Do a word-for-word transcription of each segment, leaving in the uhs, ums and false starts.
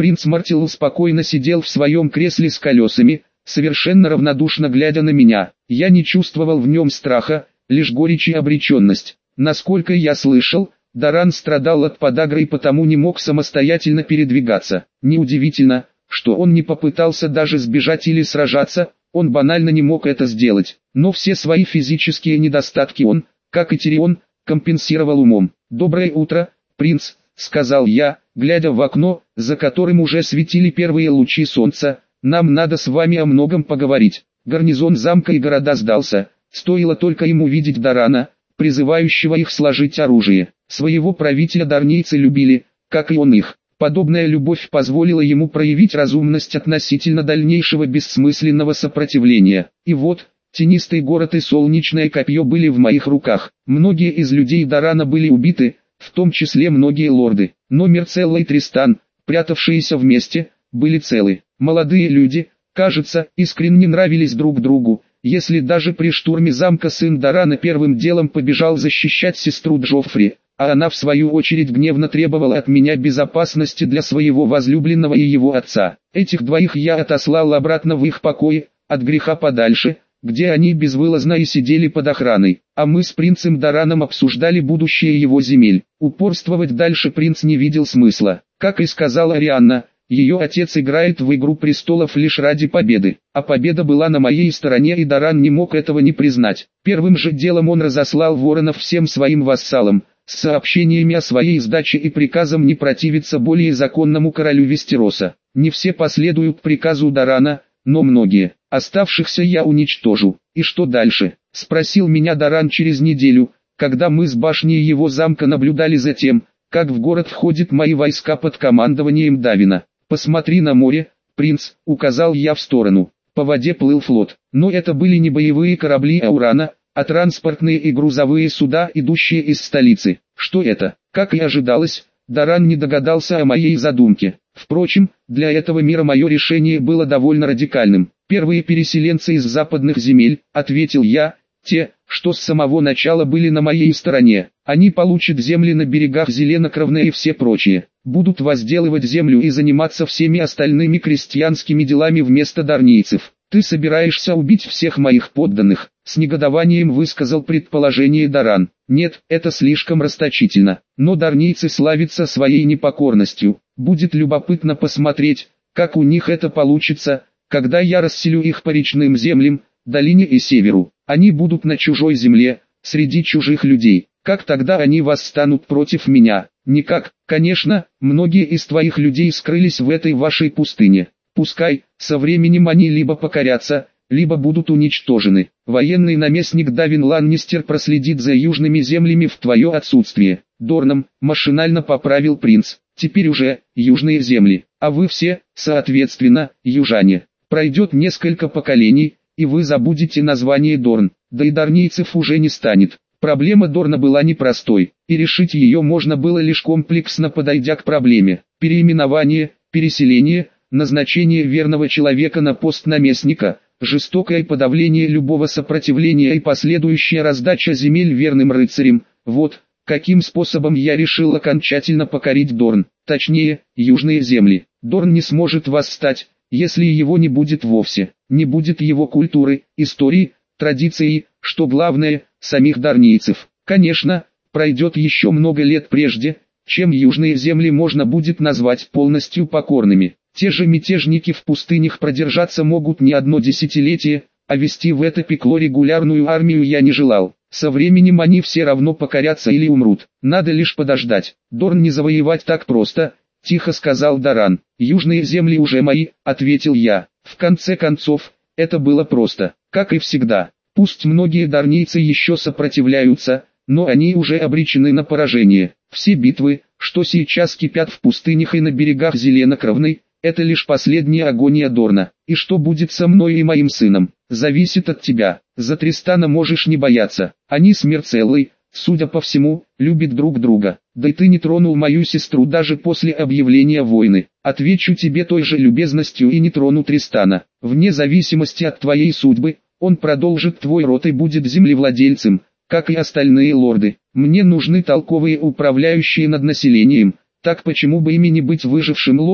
принц Мартилл спокойно сидел в своем кресле с колесами, совершенно равнодушно глядя на меня. Я не чувствовал в нем страха, лишь горечь и обреченность. Насколько я слышал, Даран страдал от подагры и потому не мог самостоятельно передвигаться. Неудивительно, что он не попытался даже сбежать или сражаться, он банально не мог это сделать. Но все свои физические недостатки он, как и Тирион, компенсировал умом. «Доброе утро, принц», — сказал я, глядя в окно, за которым уже светили первые лучи солнца. «Нам надо с вами о многом поговорить». Гарнизон замка и города сдался, стоило только им увидеть Дарана, призывающего их сложить оружие. Своего правителя дарнийцы любили, как и он их. Подобная любовь позволила ему проявить разумность относительно дальнейшего бессмысленного сопротивления. И вот, тенистый город и солнечное копье были в моих руках. Многие из людей Дарана были убиты, в том числе многие лорды. Но Мерцелла и Тристан, прятавшиеся вместе, были целы. Молодые люди, кажется, искренне нравились друг другу, если даже при штурме замка сын Дарана первым делом побежал защищать сестру Джоффри, а она в свою очередь гневно требовала от меня безопасности для своего возлюбленного и его отца. Этих двоих я отослал обратно в их покои, от греха подальше, где они безвылазно и сидели под охраной, а мы с принцем Дараном обсуждали будущее его земель. Упорствовать дальше принц не видел смысла. Как и сказала Арианна, ее отец играет в «Игру престолов» лишь ради победы, а победа была на моей стороне и Даран не мог этого не признать. Первым же делом он разослал воронов всем своим вассалам, с сообщениями о своей сдаче и приказом не противиться более законному королю Вестероса. Не все последуют приказу Дарана, но многие. Оставшихся я уничтожу. «И что дальше?» — спросил меня Даран через неделю, когда мы с башни его замка наблюдали за тем, как в город входят мои войска под командованием Давина. «Посмотри на море, принц», — указал я в сторону. По воде плыл флот, но это были не боевые корабли Аурана, а транспортные и грузовые суда, идущие из столицы. Что это? Как и ожидалось, Даран не догадался о моей задумке. Впрочем, для этого мира мое решение было довольно радикальным. «Первые переселенцы из западных земель», — ответил я, — «те, что с самого начала были на моей стороне. Они получат земли на берегах Зеленокровной и все прочие. Будут возделывать землю и заниматься всеми остальными крестьянскими делами вместо дарнийцев. Ты собираешься убить всех моих подданных?» — с негодованием высказал предположение Даран. «Нет, это слишком расточительно. Но дарнийцы славятся своей непокорностью. Будет любопытно посмотреть, как у них это получится, когда я расселю их по речным землям, долине и северу. Они будут на чужой земле, среди чужих людей. Как тогда они восстанут против меня? Никак. Конечно, многие из твоих людей скрылись в этой вашей пустыне. Пускай, со временем они либо покорятся, либо будут уничтожены. Военный наместник Давин Ланнистер проследит за южными землями в твое отсутствие. Дорном, машинально поправил принц. Теперь уже, южные земли, а вы все, соответственно, южане. Пройдет несколько поколений, и вы забудете название Дорн, да и дарнийцев уже не станет. Проблема Дорна была непростой, и решить ее можно было лишь комплексно подойдя к проблеме. Переименование, переселение, назначение верного человека на пост наместника, жестокое подавление любого сопротивления и последующая раздача земель верным рыцарям. Вот, каким способом я решил окончательно покорить Дорн, точнее, южные земли. Дорн не сможет восстать, если его не будет вовсе, не будет его культуры, истории, традиций, что главное, самих дарнийцев. Конечно, пройдет еще много лет прежде, чем южные земли можно будет назвать полностью покорными. Те же мятежники в пустынях продержаться могут не одно десятилетие, а вести в это пекло регулярную армию я не желал. Со временем они все равно покорятся или умрут. Надо лишь подождать. Дорн не завоевать так просто, тихо сказал Даран. «Южные земли уже мои», — ответил я. В конце концов, это было просто, как и всегда. Пусть многие дарнийцы еще сопротивляются, но они уже обречены на поражение. Все битвы, что сейчас кипят в пустынях и на берегах Зеленокровной, это лишь последняя агония Дорна. И что будет со мной и моим сыном, зависит от тебя. За Тристана можешь не бояться. Они с Мерцеллой, судя по всему, любят друг друга. Да и ты не тронул мою сестру даже после объявления войны. Отвечу тебе той же любезностью и не трону Тристана. Вне зависимости от твоей судьбы, он продолжит твой род и будет землевладельцем, как и остальные лорды. Мне нужны толковые управляющие над населением. Так почему бы ими не быть выжившим лордом?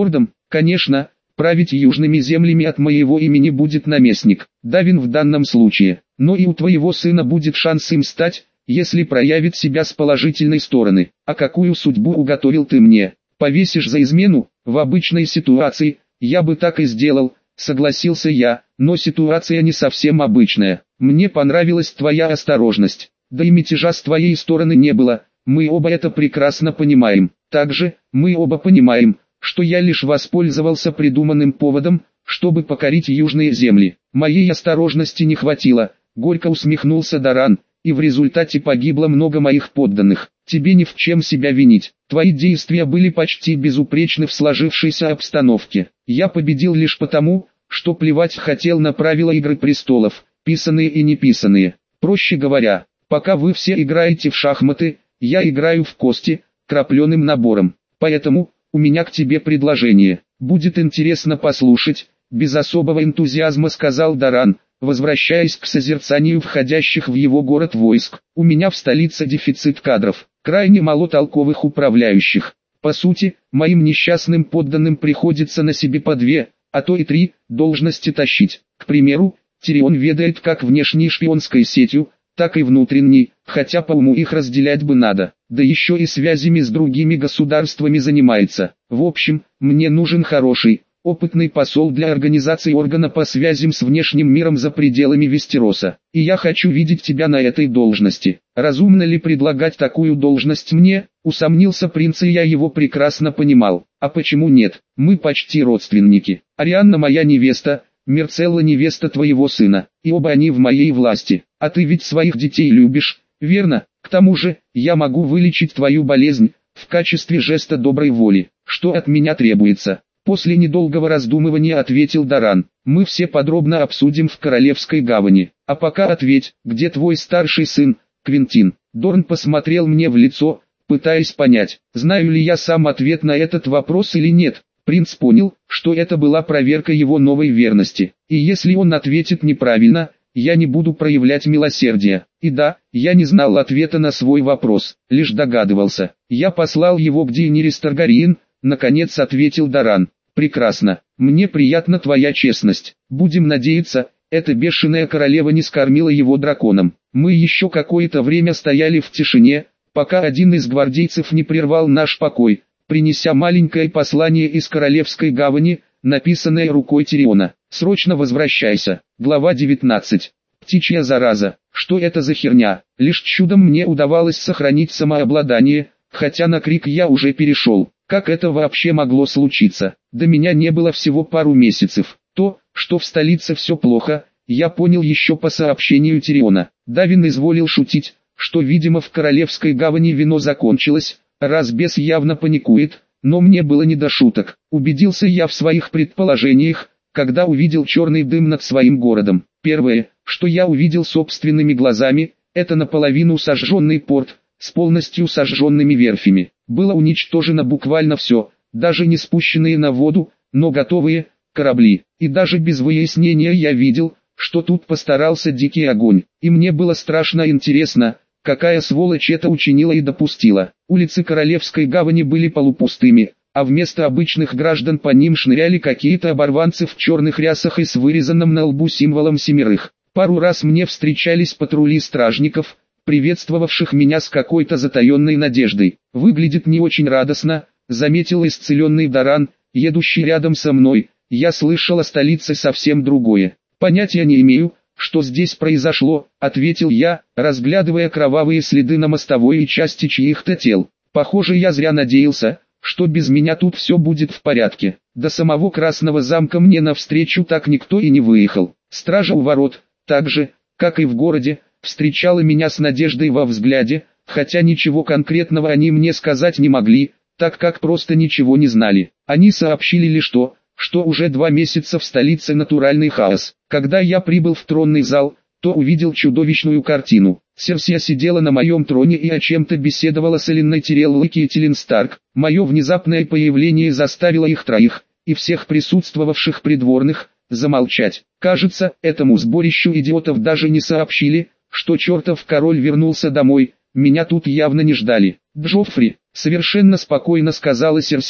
Конечно, править южными землями от моего имени будет наместник, Давин в данном случае, но и у твоего сына будет шанс им стать, если проявит себя с положительной стороны. А какую судьбу уготовил ты мне? Повесишь за измену? В обычной ситуации, я бы так и сделал, согласился я, но ситуация не совсем обычная. Мне понравилась твоя осторожность, да и мятежа с твоей стороны не было, мы оба это прекрасно понимаем. Также, мы оба понимаем, что я лишь воспользовался придуманным поводом, чтобы покорить южные земли. Моей осторожности не хватило, горько усмехнулся Даран, и в результате погибло много моих подданных. Тебе ни в чем себя винить, твои действия были почти безупречны в сложившейся обстановке. Я победил лишь потому, что плевать хотел на правила Игры Престолов, писанные и неписанные. Проще говоря, пока вы все играете в шахматы, я играю в кости, крапленым набором. Поэтому, у меня к тебе предложение. Будет интересно послушать, без особого энтузиазма сказал Даран, возвращаясь к созерцанию входящих в его город войск. У меня в столице дефицит кадров, крайне мало толковых управляющих. По сути, моим несчастным подданным приходится на себе по две, а то и три, должности тащить. К примеру, Тирион ведает как внешней шпионской сетью, так и внутренней, хотя по уму их разделять бы надо, да еще и связями с другими государствами занимается. В общем, мне нужен хороший, опытный посол для организации органа по связям с внешним миром за пределами Вестероса. И я хочу видеть тебя на этой должности. Разумно ли предлагать такую должность мне? Усомнился принц, и я его прекрасно понимал. А почему нет? Мы почти родственники. Арианна моя невеста, Мирцелла невеста твоего сына, и оба они в моей власти. А ты ведь своих детей любишь, верно? К тому же, я могу вылечить твою болезнь, в качестве жеста доброй воли. Что от меня требуется? После недолгого раздумывания ответил Даран. Мы все подробно обсудим в Королевской гавани. А пока ответь, где твой старший сын, Квентин? Дорн посмотрел мне в лицо, пытаясь понять, знаю ли я сам ответ на этот вопрос или нет. Принц понял, что это была проверка его новой верности, и если он ответит неправильно, я не буду проявлять милосердия. И да, я не знал ответа на свой вопрос, лишь догадывался. Я послал его к Дейенирис Таргариен, наконец ответил Даран. Прекрасно, мне приятна твоя честность. Будем надеяться, эта бешеная королева не скормила его драконом. Мы еще какое-то время стояли в тишине, пока один из гвардейцев не прервал наш покой, принеся маленькое послание из Королевской гавани, написанное рукой Тириона. «Срочно возвращайся». Глава девятнадцать. Птичья зараза. Что это за херня? Лишь чудом мне удавалось сохранить самообладание, хотя на крик я уже перешел. Как это вообще могло случиться? До меня не было всего пару месяцев. То, что в столице все плохо, я понял еще по сообщению Тириона. Давин изволил шутить, что видимо в Королевской гавани вино закончилось, раз бес явно паникует, но мне было не до шуток. Убедился я в своих предположениях, когда увидел черный дым над своим городом. Первое, что я увидел собственными глазами, это наполовину сожженный порт, с полностью сожженными верфями. Было уничтожено буквально все, даже не спущенные на воду, но готовые корабли. И даже без выяснения я видел, что тут постарался дикий огонь. И мне было страшно интересно, какая сволочь это учинила и допустила. Улицы Королевской гавани были полупустыми, а вместо обычных граждан по ним шныряли какие-то оборванцы в черных рясах и с вырезанным на лбу символом семерых. Пару раз мне встречались патрули стражников, приветствовавших меня с какой-то затаенной надеждой. Выглядит не очень радостно, заметил исцеленный Даран, едущий рядом со мной. Я слышал о столице совсем другое. Понятия не имею, что здесь произошло, ответил я, разглядывая кровавые следы на мостовой и части чьих-то тел. Похоже, я зря надеялся, что без меня тут все будет в порядке. До самого Красного замка мне навстречу так никто и не выехал. Стража у ворот, так же, как и в городе, встречала меня с надеждой во взгляде, хотя ничего конкретного они мне сказать не могли, так как просто ничего не знали. Они сообщили лишь то, что уже два месяца в столице натуральный хаос. Когда я прибыл в тронный зал, то увидел чудовищную картину. Серсия сидела на моем троне и о чем-то беседовала с Элинной Тирелл и Кейтилин Старк. Мое внезапное появление заставило их троих, и всех присутствовавших придворных, замолчать. Кажется, этому сборищу идиотов даже не сообщили, что чертов король вернулся домой. Меня тут явно не ждали. «Джоффри», — совершенно спокойно сказала Серсия, —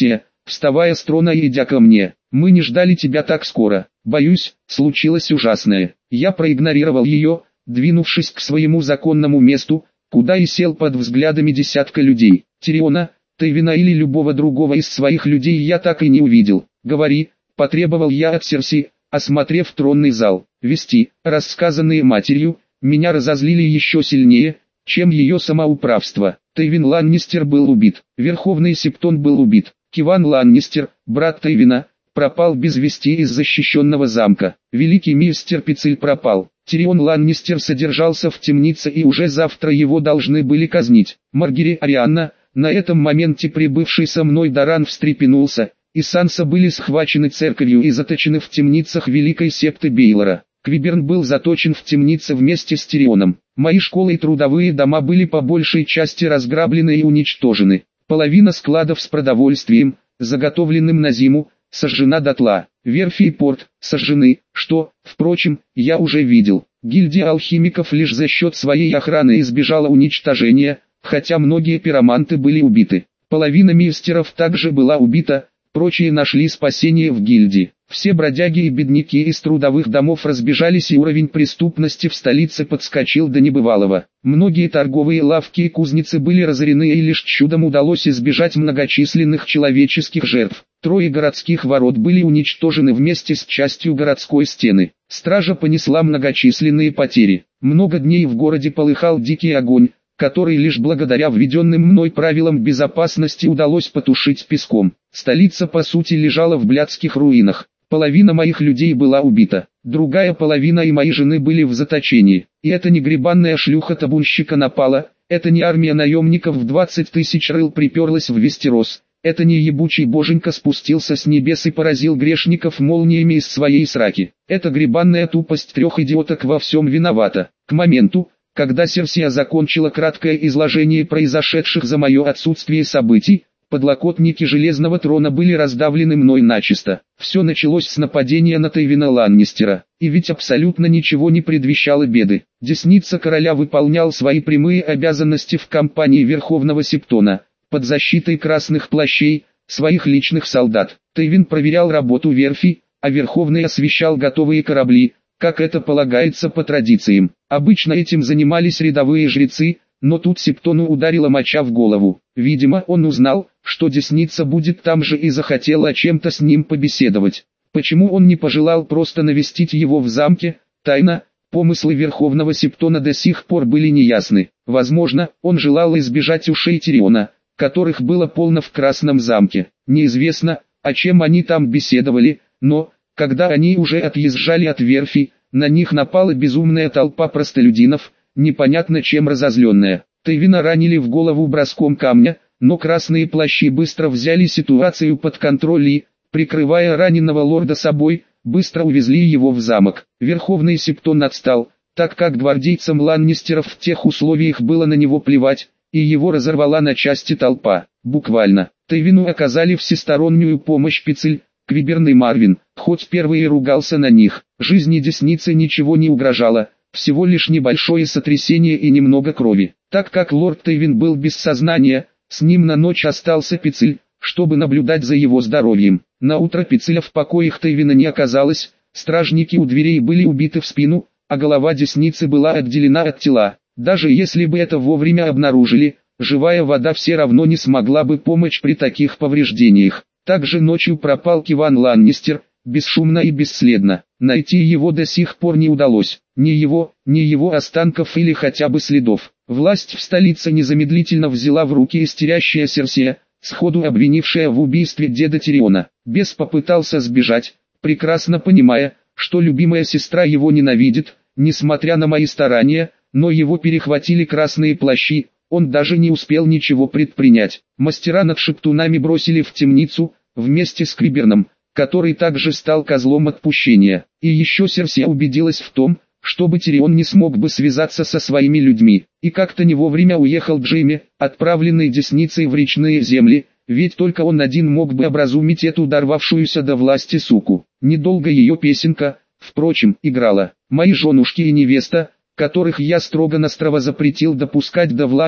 вставая с трона и идя ко мне. «Мы не ждали тебя так скоро. Боюсь, случилось ужасное». Я проигнорировал ее, двинувшись к своему законному месту, куда и сел под взглядами десятка людей. Тириона, Тейвина или любого другого из своих людей я так и не увидел. «Говори», — потребовал я от Серси, осмотрев тронный зал. Вести, рассказанные матерью, меня разозлили еще сильнее, чем ее самоуправство. Тейвин Ланнистер был убит, Верховный Септон был убит, Киван Ланнистер, брат Тейвина, пропал без вести из защищенного замка. Великий мистер Пицель пропал. Тирион Ланнистер содержался в темнице и уже завтра его должны были казнить. Маргири Арианна, на этом моменте прибывший со мной Даран встрепенулся, и Санса были схвачены церковью и заточены в темницах Великой Септы Бейлора. Квиберн был заточен в темнице вместе с Тирионом. Мои школы и трудовые дома были по большей части разграблены и уничтожены. Половина складов с продовольствием, заготовленным на зиму, сожжена дотла. Верфи и порт сожжены, что, впрочем, я уже видел. Гильдия алхимиков лишь за счет своей охраны избежала уничтожения, хотя многие пироманты были убиты. Половина мистеров также была убита, прочие нашли спасение в гильдии. Все бродяги и бедняки из трудовых домов разбежались, и уровень преступности в столице подскочил до небывалого. Многие торговые лавки и кузницы были разорены, и лишь чудом удалось избежать многочисленных человеческих жертв. Трое городских ворот были уничтожены вместе с частью городской стены. Стража понесла многочисленные потери. Много дней в городе полыхал дикий огонь, который лишь благодаря введенным мной правилам безопасности удалось потушить песком. Столица по сути лежала в блядских руинах. Половина моих людей была убита, другая половина и моей жены были в заточении. И это не гребанная шлюха табунщика напала, это не армия наемников в двадцать тысяч рыл приперлась в Вестерос, это не ебучий боженька спустился с небес и поразил грешников молниями из своей сраки. Это гребанная тупость трех идиоток во всем виновата. К моменту, когда Серсия закончила краткое изложение произошедших за мое отсутствие событий, подлокотники Железного Трона были раздавлены мной начисто. Все началось с нападения на Тейвина Ланнистера, и ведь абсолютно ничего не предвещало беды. Десница короля выполнял свои прямые обязанности в компании Верховного Септона, под защитой красных плащей, своих личных солдат. Тейвин проверял работу верфи, а Верховный освещал готовые корабли, как это полагается по традициям. Обычно этим занимались рядовые жрецы, но тут Септону ударила моча в голову. Видимо, он узнал, что Десница будет там же, и захотел о чем-то с ним побеседовать. Почему он не пожелал просто навестить его в замке? Тайна, помыслы Верховного Септона до сих пор были неясны. Возможно, он желал избежать ушей Тириона, которых было полно в Красном замке. Неизвестно, о чем они там беседовали, но, когда они уже отъезжали от верфи, на них напала безумная толпа простолюдинов, непонятно чем разозленная. Тейвина ранили в голову броском камня, но красные плащи быстро взяли ситуацию под контроль и, прикрывая раненого лорда собой, быстро увезли его в замок. Верховный Септон отстал, так как гвардейцам Ланнистеров в тех условиях было на него плевать, и его разорвала на части толпа. Буквально. Тейвину оказали всестороннюю помощь Пицель, Квиберн и Марвин, хоть первый и ругался на них. Жизни Десницы ничего не угрожало, всего лишь небольшое сотрясение и немного крови. Так как лорд Тейвин был без сознания, с ним на ночь остался Пицель, чтобы наблюдать за его здоровьем. На утро Пицеля в покоях Тейвина не оказалось, стражники у дверей были убиты в спину, а голова Десницы была отделена от тела. Даже если бы это вовремя обнаружили, живая вода все равно не смогла бы помочь при таких повреждениях. Также ночью пропал Киван Ланнистер, бесшумно и бесследно. Найти его до сих пор не удалось. Ни его, ни его останков или хотя бы следов. Власть в столице незамедлительно взяла в руки истерящая Серсия, сходу обвинившая в убийстве деда Тириона. Бес попытался сбежать, прекрасно понимая, что любимая сестра его ненавидит, несмотря на мои старания, но его перехватили красные плащи, он даже не успел ничего предпринять. Мастера над шептунами бросили в темницу, вместе с Квиберном, который также стал козлом отпущения. И еще Серсия убедилась в том, чтобы Тирион не смог бы связаться со своими людьми. И как-то не вовремя уехал Джейми, отправленный Десницей в речные земли, ведь только он один мог бы образумить эту дорвавшуюся до власти суку. Недолго ее песенка, впрочем, играла. Мои женушки и невеста, которых я строго-настрого запретил допускать до власти,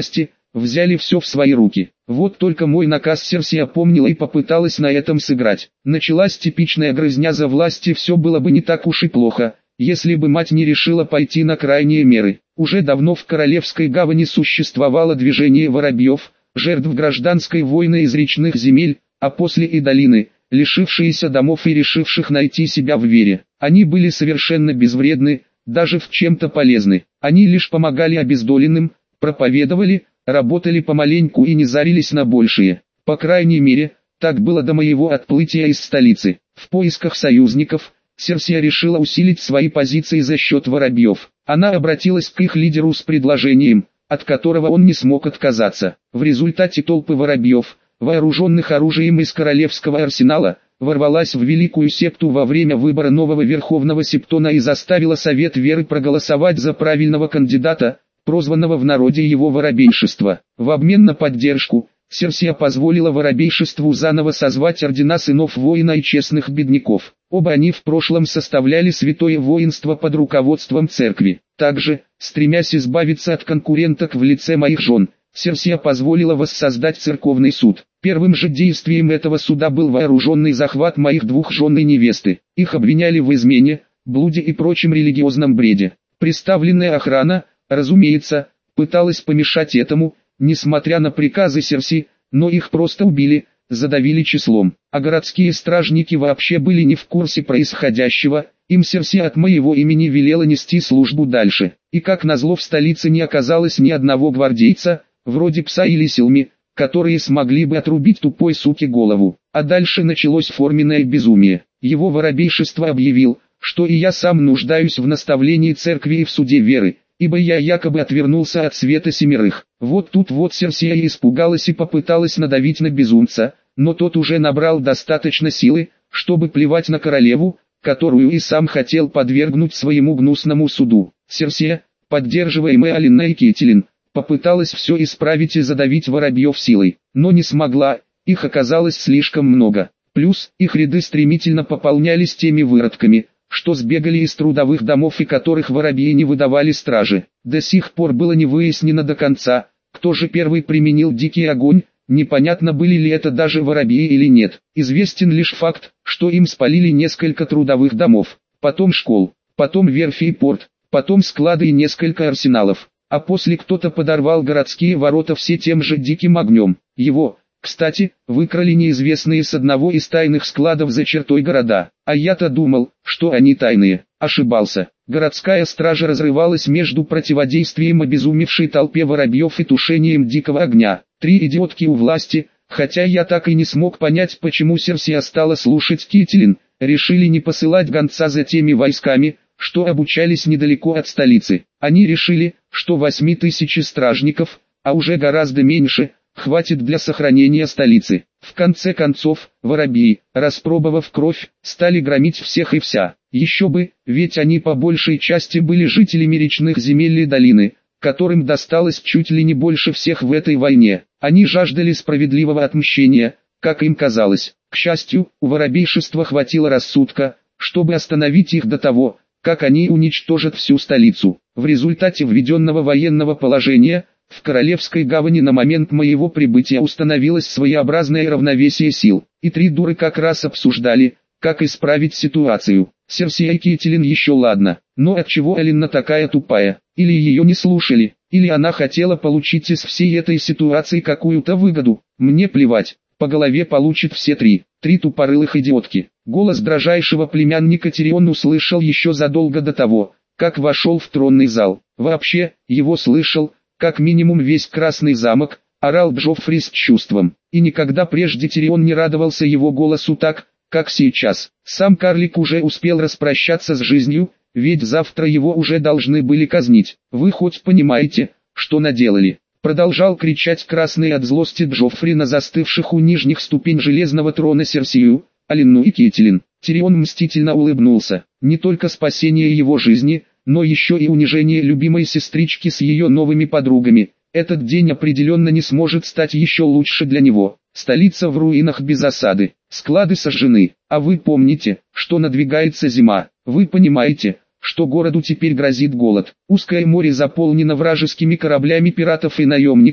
взяли все в свои руки. Вот только мой наказ Серсия помнила и попыталась на этом сыграть. Началась типичная грызня за власть, и все было бы не так уж и плохо, если бы мать не решила пойти на крайние меры. Уже давно в Королевской гавани существовало движение воробьев, жертв гражданской войны из речных земель, а после и долины, лишившиеся домов и решивших найти себя в вере. Они были совершенно безвредны, даже в чем-то полезны. Они лишь помогали обездоленным, проповедовали, работали помаленьку и не зарились на большее. По крайней мере, так было до моего отплытия из столицы. В поисках союзников, Серсия решила усилить свои позиции за счет воробьев. Она обратилась к их лидеру с предложением, от которого он не смог отказаться. В результате толпы воробьев, вооруженных оружием из королевского арсенала, ворвалась в великую секту во время выбора нового верховного септона и заставила Совет Веры проголосовать за правильного кандидата, прозванного в народе его воробейшество. В обмен на поддержку, Серсия позволила воробейшеству заново созвать ордена сынов воина и честных бедняков. Оба они в прошлом составляли святое воинство под руководством церкви. Также, стремясь избавиться от конкуренток в лице моих жен, Серсия позволила воссоздать церковный суд. Первым же действием этого суда был вооруженный захват моих двух жен и невесты. Их обвиняли в измене, блуде и прочем религиозном бреде. Представленная охрана, разумеется, пыталась помешать этому, несмотря на приказы Серсии, но их просто убили, задавили числом. А городские стражники вообще были не в курсе происходящего, им Серсия от моего имени велела нести службу дальше. И как назло в столице не оказалось ни одного гвардейца, вроде пса или Силми, которые смогли бы отрубить тупой суке голову. А дальше началось форменное безумие. Его воробейшество объявил, что и я сам нуждаюсь в наставлении церкви и в суде веры, ибо я якобы отвернулся от света семерых. Вот тут вот Серсия испугалась и попыталась надавить на безумца, но тот уже набрал достаточно силы, чтобы плевать на королеву, которую и сам хотел подвергнуть своему гнусному суду. Серсия, поддерживаемая Алиной Кетелин, попыталась все исправить и задавить воробьев силой, но не смогла, их оказалось слишком много. Плюс, их ряды стремительно пополнялись теми выродками, что сбегали из трудовых домов и которых воробьи не выдавали стражи. До сих пор было не выяснено до конца, кто же первый применил дикий огонь, непонятно были ли это даже воробьи или нет. Известен лишь факт, что им спалили несколько трудовых домов, потом школ, потом верфи и порт, потом склады и несколько арсеналов, а после кто-то подорвал городские ворота все тем же диким огнем. Его, кстати, выкрали неизвестные с одного из тайных складов за чертой города, а я-то думал, что они тайные. Ошибался. Городская стража разрывалась между противодействием обезумевшей толпе воробьев и тушением дикого огня. Три идиотки у власти, хотя я так и не смог понять, почему Серсия стала слушать Кетелин, решили не посылать гонца за теми войсками, что обучались недалеко от столицы. Они решили, что восьми тысяч стражников, а уже гораздо меньше, хватит для сохранения столицы. В конце концов, воробьи, распробовав кровь, стали громить всех и вся. Еще бы, ведь они по большей части были жителями речных земель и долины, которым досталось чуть ли не больше всех в этой войне. Они жаждали справедливого отмщения, как им казалось. К счастью, у воробейшества хватило рассудка, чтобы остановить их до того, как они уничтожат всю столицу. В результате введенного военного положения, в Королевской гавани на момент моего прибытия установилось своеобразное равновесие сил, и три дуры как раз обсуждали, как исправить ситуацию. Серсия и Кетелин еще ладно, но отчего Алина такая тупая? Или ее не слушали, или она хотела получить из всей этой ситуации какую-то выгоду? Мне плевать, по голове получит все три, три тупорылых идиотки. Голос дрожайшего племянника Тирион услышал еще задолго до того, как вошел в тронный зал. Вообще, его слышал, как минимум весь Красный замок, орал Джоффри с чувством. И никогда прежде Тирион не радовался его голосу так, как сейчас. Сам карлик уже успел распрощаться с жизнью, ведь завтра его уже должны были казнить. Вы хоть понимаете, что наделали? Продолжал кричать красный от злости Джоффри на застывших у нижних ступень железного трона Серсию, Алину и Кетелин. Тирион мстительно улыбнулся. Не только спасение его жизни, но еще и унижение любимой сестрички с ее новыми подругами. Этот день определенно не сможет стать еще лучше для него. Столица в руинах без осады, склады сожжены. А вы помните, что надвигается зима. Вы понимаете, что городу теперь грозит голод. Узкое море заполнено вражескими кораблями пиратов и наемников,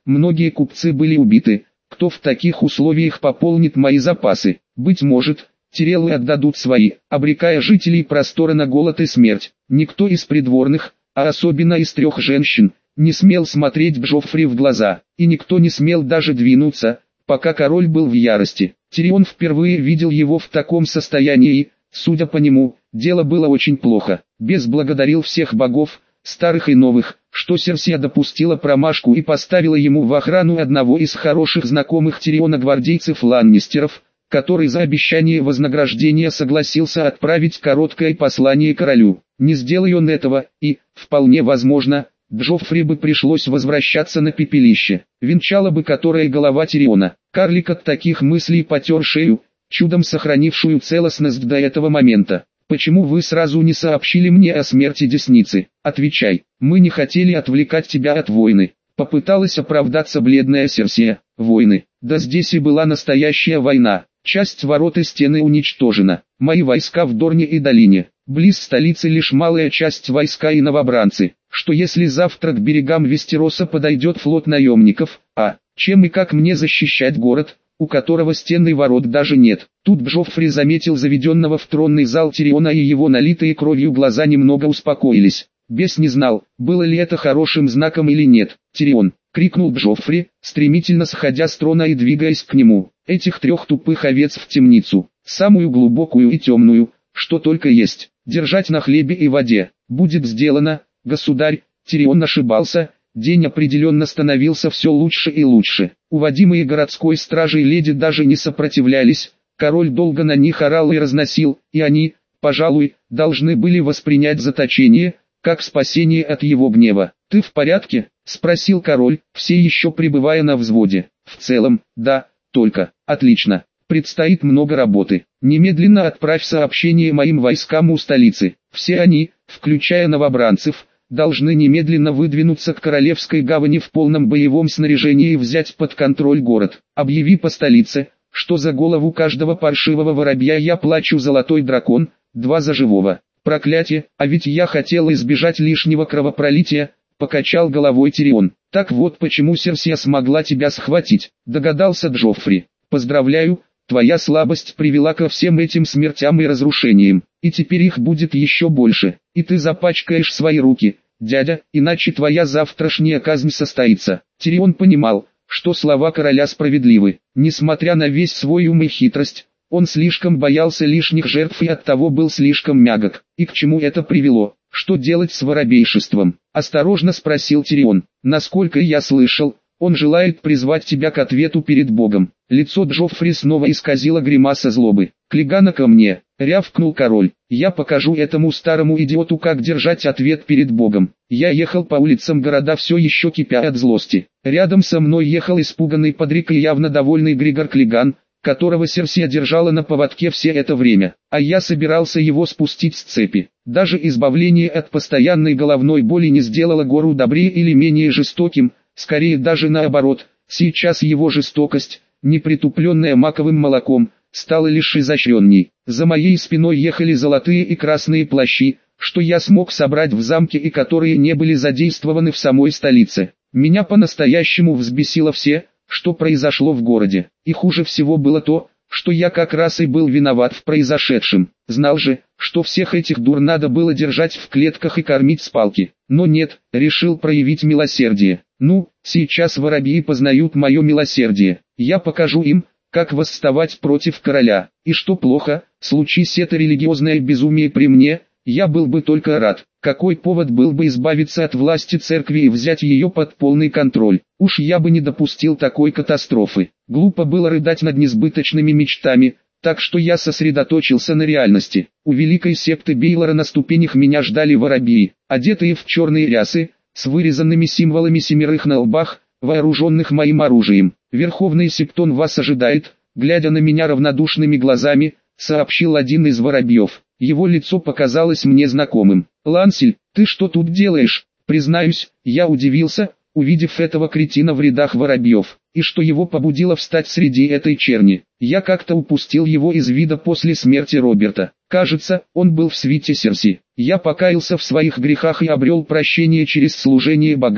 многие купцы были убиты, кто в таких условиях пополнит мои запасы? Быть может, Тиреллы отдадут свои, обрекая жителей простора на голод и смерть. Никто из придворных, а особенно из трех женщин, не смел смотреть Джоффри в глаза, и никто не смел даже двинуться, пока король был в ярости. Тирион впервые видел его в таком состоянии и, судя по нему, дело было очень плохо. Бес благодарил всех богов, старых и новых, что Серсия допустила промашку и поставила ему в охрану одного из хороших знакомых Тириона гвардейцев Ланнистеров, который за обещание вознаграждения согласился отправить короткое послание королю. Не сделай он этого, и, вполне возможно, Джоффри бы пришлось возвращаться на пепелище, венчала бы которая голова Тириона. Карлик от таких мыслей потер шею, чудом сохранившую целостность до этого момента. «Почему вы сразу не сообщили мне о смерти Десницы? Отвечай, мы не хотели отвлекать тебя от войны». Попыталась оправдаться бледная Серсия. «Войны? Да здесь и была настоящая война. Часть ворот и стены уничтожена. Мои войска в Дорне и долине. Близ столицы лишь малая часть войска и новобранцы. Что если завтра к берегам Вестероса подойдет флот наемников? А, чем и как мне защищать город, у которого стен и ворот даже нет?» Тут Джоффри заметил заведенного в тронный зал Тириона, и его налитые кровью глаза немного успокоились. Бес не знал, было ли это хорошим знаком или нет. «Тирион!» — крикнул Джоффри, стремительно сходя с трона и двигаясь к нему. «Этих трех тупых овец в темницу, самую глубокую и темную, что только есть, держать на хлебе и воде. Будет сделано, государь». Тирион ошибался, день определенно становился все лучше и лучше. Уводимые городской стражей леди даже не сопротивлялись, король долго на них орал и разносил, и они, пожалуй, должны были воспринять заточение, как спасение от его гнева. «Ты в порядке?» — спросил король, все еще пребывая на взводе. «В целом, да, только, отлично. Предстоит много работы. Немедленно отправь сообщение моим войскам у столицы. Все они, включая новобранцев, должны немедленно выдвинуться к Королевской гавани в полном боевом снаряжении и взять под контроль город. Объяви по столице, что за голову каждого паршивого воробья я плачу золотой дракон, два за живого». «Проклятие, а ведь я хотел избежать лишнего кровопролития», — покачал головой Тирион. «Так вот почему Серсия смогла тебя схватить», — догадался Джоффри. «Поздравляю, твоя слабость привела ко всем этим смертям и разрушениям, и теперь их будет еще больше, и ты запачкаешь свои руки, дядя, иначе твоя завтрашняя казнь состоится». Тирион понимал, что слова короля справедливы. Несмотря на весь свой ум и хитрость, он слишком боялся лишних жертв и оттого был слишком мягок. «И к чему это привело? Что делать с воробейшеством?» — осторожно спросил Тирион. «Насколько я слышал, он желает призвать тебя к ответу перед Богом». Лицо Джоффри снова исказило гримаса злобы. «Клигана ко мне!» — рявкнул король. «Я покажу этому старому идиоту, как держать ответ перед Богом». Я ехал по улицам города, все еще кипя от злости. Рядом со мной ехал испуганный Подрик и явно довольный Григор Клиган, которого Серсия держала на поводке все это время, а я собирался его спустить с цепи. Даже избавление от постоянной головной боли не сделало гору добрее или менее жестоким, скорее даже наоборот. Сейчас его жестокость, не притупленная маковым молоком, стала лишь изощренней. За моей спиной ехали золотые и красные плащи, что я смог собрать в замке и которые не были задействованы в самой столице. Меня по-настоящему взбесило все, что произошло в городе, и хуже всего было то, что я как раз и был виноват в произошедшем. Знал же, что всех этих дур надо было держать в клетках и кормить с палки, но нет, решил проявить милосердие. Ну, сейчас воробьи познают мое милосердие, я покажу им, как восставать против короля, и что плохо, случись это религиозное безумие при мне, я был бы только рад. Какой повод был бы избавиться от власти церкви и взять ее под полный контроль? Уж я бы не допустил такой катастрофы. Глупо было рыдать над несбыточными мечтами, так что я сосредоточился на реальности. У великой септы Бейлора на ступенях меня ждали воробьи, одетые в черные рясы, с вырезанными символами семерых на лбах, вооруженных моим оружием. «Верховный Септон вас ожидает», глядя на меня равнодушными глазами, сообщил один из воробьев. Его лицо показалось мне знакомым. «Лансель, ты что тут делаешь?» Признаюсь, я удивился, увидев этого кретина в рядах воробьев, и что его побудило встать среди этой черни. Я как-то упустил его из вида после смерти Роберта. Кажется, он был в свите Серси. Я покаялся в своих грехах и обрел прощение через служение богам,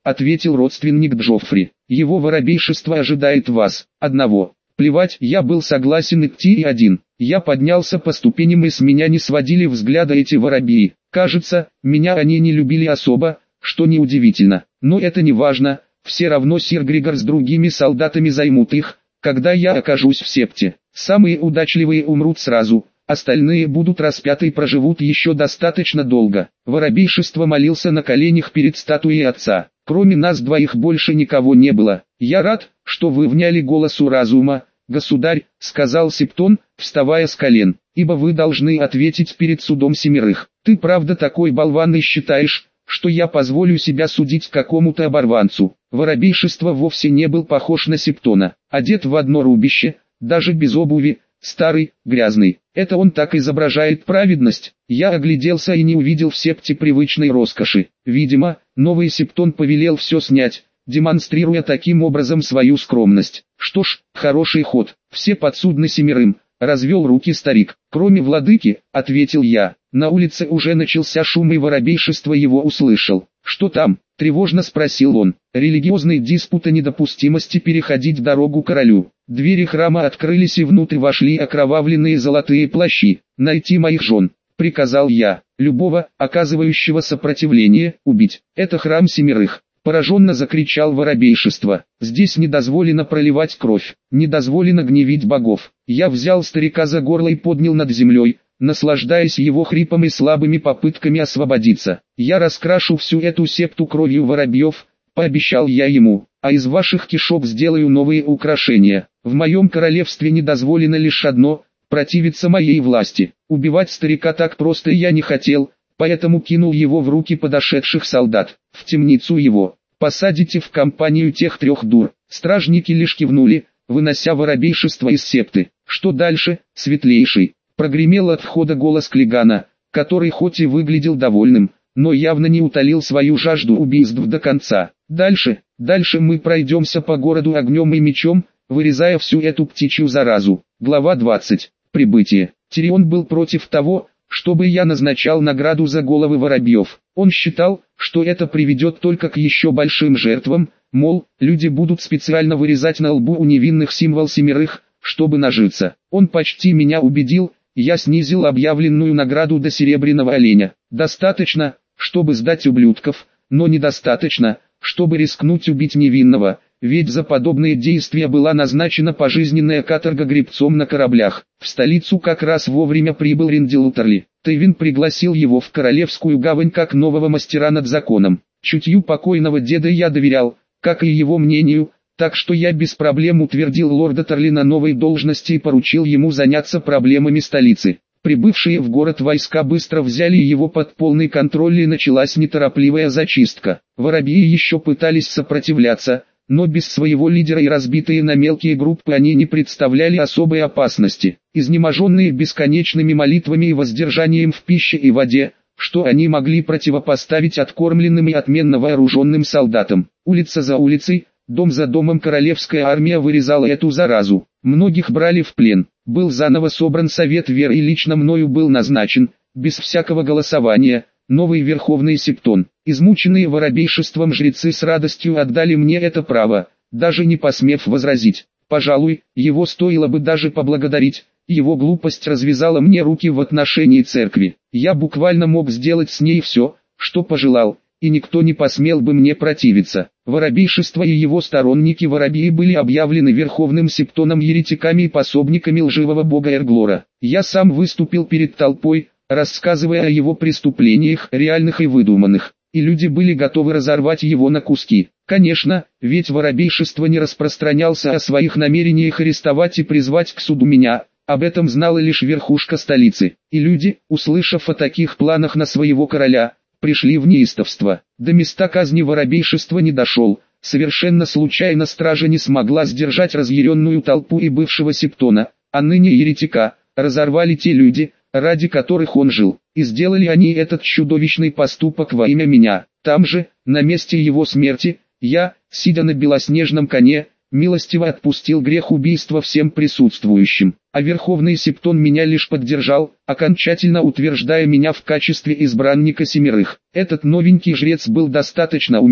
ответил родственник Джоффри. Его воробейшество ожидает вас, одного. Плевать, я был согласен идти и один. Я поднялся по ступеням и с меня не сводили взгляда эти воробьи. Кажется, меня они не любили особо, что неудивительно. Но это не важно, все равно сир Григор с другими солдатами займут их, когда я окажусь в септе. Самые удачливые умрут сразу, остальные будут распяты и проживут еще достаточно долго. Воробейшество молился на коленях перед статуей отца. Кроме нас двоих больше никого не было. Я рад, что вы вняли голосу разума, государь, сказал Септон, вставая с колен, ибо вы должны ответить перед судом семерых. Ты правда такой болван и считаешь, что я позволю себя судить какому-то оборванцу? Воробейшество вовсе не был похож на Септона, одет в одно рубище, даже без обуви, старый, грязный. Это он так изображает праведность? Я огляделся и не увидел в септе привычной роскоши. Видимо, новый Септон повелел все снять, демонстрируя таким образом свою скромность. Что ж, хороший ход, все подсудны семерым, развел руки старик. Кроме владыки, ответил я. На улице уже начался шум и воробейшество его услышал. Что там? Тревожно спросил он. Религиозный диспут о недопустимости переходить дорогу королю. Двери храма открылись и внутрь вошли окровавленные золотые плащи. Найти моих жен, приказал я. Любого, оказывающего сопротивление, убить. Это храм семерых. Пораженно закричал воробейшество. Здесь не дозволено проливать кровь, не дозволено гневить богов. Я взял старика за горло и поднял над землей, наслаждаясь его хрипом и слабыми попытками освободиться. Я раскрашу всю эту септу кровью воробьев, пообещал я ему, а из ваших кишок сделаю новые украшения. В моем королевстве не дозволено лишь одно – противиться моей власти. Убивать старика так просто я не хотел, поэтому кинул его в руки подошедших солдат. В темницу его посадите в компанию тех трех дур. Стражники лишь кивнули, вынося воробейшество из септы. Что дальше, светлейший? Прогремел от входа голос Клигана, который хоть и выглядел довольным, но явно не утолил свою жажду убийств до конца. Дальше, дальше мы пройдемся по городу огнем и мечом, вырезая всю эту птичью заразу. Глава двадцать. Прибытие. Тирион был против того, чтобы я назначал награду за головы воробьев. Он считал, что это приведет только к еще большим жертвам, мол, люди будут специально вырезать на лбу у невинных символ семерых, чтобы нажиться. Он почти меня убедил, я снизил объявленную награду до серебряного оленя. Достаточно, чтобы сдать ублюдков, но недостаточно, чтобы рискнуть убить невинного, ведь за подобные действия была назначена пожизненная каторга гребцом на кораблях. В столицу как раз вовремя прибыл Риндил Утерли. Тейвин пригласил его в Королевскую гавань как нового мастера над законом. Чутью покойного деда я доверял, как и его мнению, так что я без проблем утвердил лорда Терли на новой должности и поручил ему заняться проблемами столицы. Прибывшие в город войска быстро взяли его под полный контроль и началась неторопливая зачистка. Воробьи еще пытались сопротивляться, но без своего лидера и разбитые на мелкие группы они не представляли особой опасности. Изнеможенные бесконечными молитвами и воздержанием в пище и воде, что они могли противопоставить откормленным и отменно вооруженным солдатам. Улица за улицей, дом за домом королевская армия вырезала эту заразу. Многих брали в плен. Был заново собран совет веры и лично мною был назначен, без всякого голосования, новый верховный септон. Измученные воробейшеством жрецы с радостью отдали мне это право, даже не посмев возразить. Пожалуй, его стоило бы даже поблагодарить, его глупость развязала мне руки в отношении церкви. Я буквально мог сделать с ней все, что пожелал, и никто не посмел бы мне противиться. Воробейшество и его сторонники воробьи были объявлены верховным септоном еретиками и пособниками лживого бога Эрглора. Я сам выступил перед толпой, рассказывая о его преступлениях, реальных и выдуманных, и люди были готовы разорвать его на куски. Конечно, ведь воробейшество не распространялся о своих намерениях арестовать и призвать к суду меня, об этом знала лишь верхушка столицы, и люди, услышав о таких планах на своего короля, пришли в неистовство. До места казни воробейшества не дошел, совершенно случайно стража не смогла сдержать разъяренную толпу и бывшего септона, а ныне еретика, разорвали те люди, ради которых он жил, и сделали они этот чудовищный поступок во имя меня. Там же, на месте его смерти, я, сидя на белоснежном коне, милостиво отпустил грех убийства всем присутствующим, а верховный септон меня лишь поддержал, окончательно утверждая меня в качестве избранника семерых. Этот новенький жрец был достаточно умен,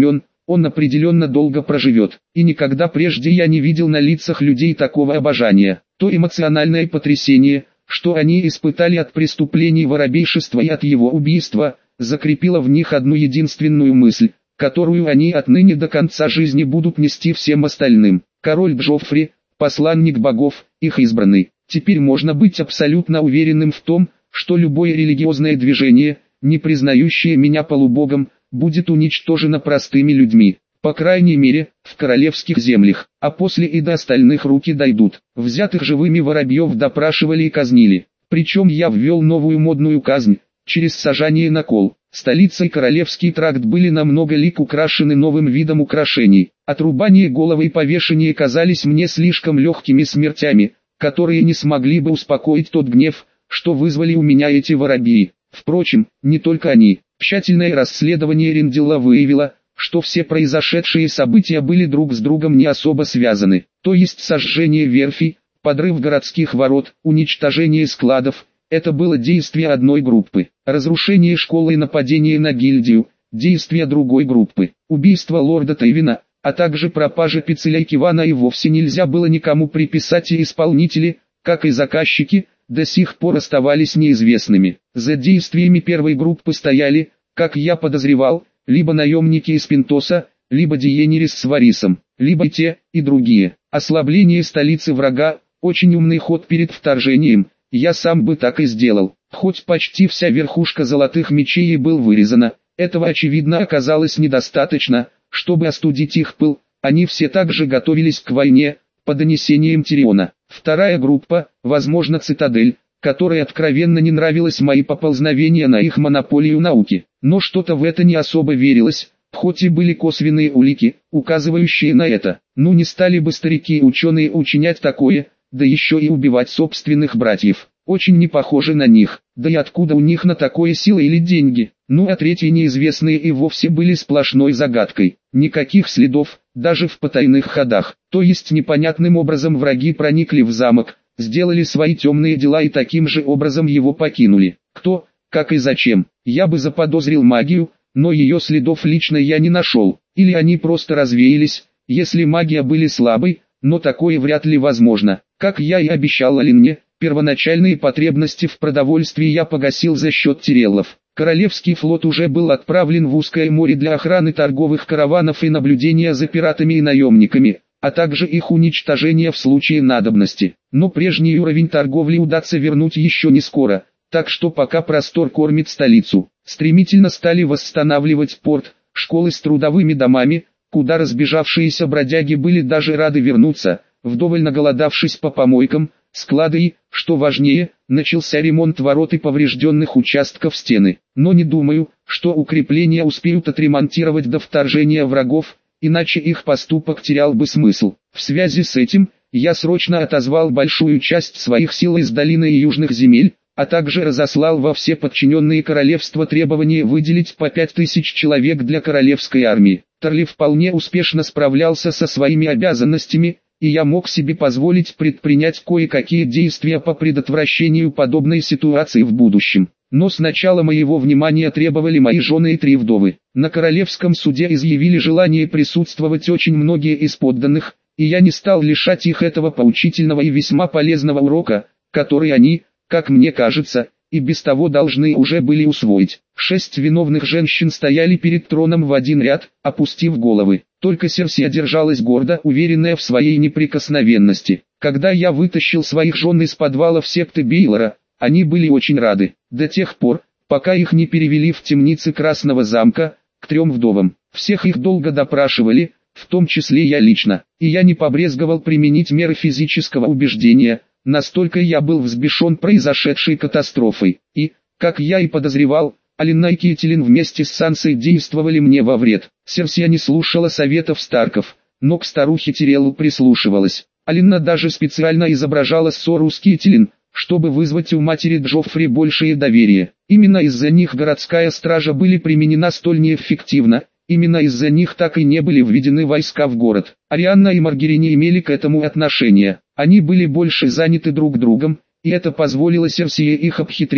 он определенно долго проживет. И никогда прежде я не видел на лицах людей такого обожания. То эмоциональное потрясение, что они испытали от преступлений воробейшества и от его убийства, закрепило в них одну единственную мысль, которую они отныне до конца жизни будут нести всем остальным. Король Джоффри, посланник богов, их избранный. Теперь можно быть абсолютно уверенным в том, что любое религиозное движение, не признающее меня полубогом, будет уничтожено простыми людьми. По крайней мере, в королевских землях, а после и до остальных руки дойдут. Взятых живыми воробьев допрашивали и казнили. Причем я ввел новую модную казнь, через сажание на кол. Столица и королевский тракт были на много лик украшены новым видом украшений. Отрубание головы и повешение казались мне слишком легкими смертями, которые не смогли бы успокоить тот гнев, что вызвали у меня эти воробьи. Впрочем, не только они. Тщательное расследование Ренделла выявило, что все произошедшие события были друг с другом не особо связаны. То есть сожжение верфи, подрыв городских ворот, уничтожение складов – это было действие одной группы. Разрушение школы и нападение на гильдию – действие другой группы. Убийство лорда Тейвина, а также пропажа Пиццеляйки Вана и вовсе нельзя было никому приписать, и исполнители, как и заказчики, до сих пор оставались неизвестными. За действиями первой группы стояли, как я подозревал, либо наемники из Пинтоса, либо Диенерис с Варисом, либо и те, и другие. Ослабление столицы врага – очень умный ход перед вторжением, я сам бы так и сделал. Хоть почти вся верхушка золотых мечей и был вырезана, этого очевидно оказалось недостаточно, чтобы остудить их пыл, они все также готовились к войне, по донесениям Тириона. Вторая группа, возможно Цитадель, которой откровенно не нравилось мои поползновения на их монополию науки. Но что-то в это не особо верилось, хоть и были косвенные улики, указывающие на это. Ну не стали бы старики и ученые учинять такое, да еще и убивать собственных братьев. Очень не похоже на них, да и откуда у них на такое силы или деньги. Ну а третьи неизвестные и вовсе были сплошной загадкой. Никаких следов, даже в потайных ходах. То есть непонятным образом враги проникли в замок, сделали свои темные дела и таким же образом его покинули. Кто, как и зачем, я бы заподозрил магию, но ее следов лично я не нашел. Или они просто развеялись, если магия были слабой, но такое вряд ли возможно. Как я и обещал Алинне, первоначальные потребности в продовольствии я погасил за счет Тиреллов. Королевский флот уже был отправлен в узкое море для охраны торговых караванов и наблюдения за пиратами и наемниками, а также их уничтожения в случае надобности. Но прежний уровень торговли удастся вернуть еще не скоро, так что пока простор кормит столицу. Стремительно стали восстанавливать порт, школы с трудовыми домами, куда разбежавшиеся бродяги были даже рады вернуться, вдоволь наголодавшись по помойкам, склады и, что важнее, начался ремонт ворот и поврежденных участков стены. Но не думаю, что укрепления успеют отремонтировать до вторжения врагов, иначе их поступок терял бы смысл. В связи с этим, я срочно отозвал большую часть своих сил из долины и южных земель, а также разослал во все подчиненные королевства требование выделить по пять тысяч человек для королевской армии. Тарли вполне успешно справлялся со своими обязанностями, и я мог себе позволить предпринять кое-какие действия по предотвращению подобной ситуации в будущем. Но сначала моего внимания требовали мои жены и три вдовы. На королевском суде изъявили желание присутствовать очень многие из подданных, и я не стал лишать их этого поучительного и весьма полезного урока, который они, как мне кажется, и без того должны уже были усвоить. Шесть виновных женщин стояли перед троном в один ряд, опустив головы. Только Серсия держалась гордо, уверенная в своей неприкосновенности. Когда я вытащил своих жен из подвалов секты Бейлора, они были очень рады. До тех пор, пока их не перевели в темницы Красного замка, к трем вдовам. Всех их долго допрашивали, в том числе я лично. И я не побрезговал применить меры физического убеждения. Настолько я был взбешен произошедшей катастрофой. И, как я и подозревал, Алинна и Кителин вместе с Сансой действовали мне во вред. Серсия не слушала советов Старков, но к старухе Тиреллу прислушивалась. Алинна даже специально изображала ссору с Кителин, чтобы вызвать у матери Джоффри большее доверие. Именно из-за них городская стража были применена столь неэффективно, именно из-за них так и не были введены войска в город. Арианна и Маргери не имели к этому отношения. Они были больше заняты друг другом, и это позволило Серсии их обхитрить,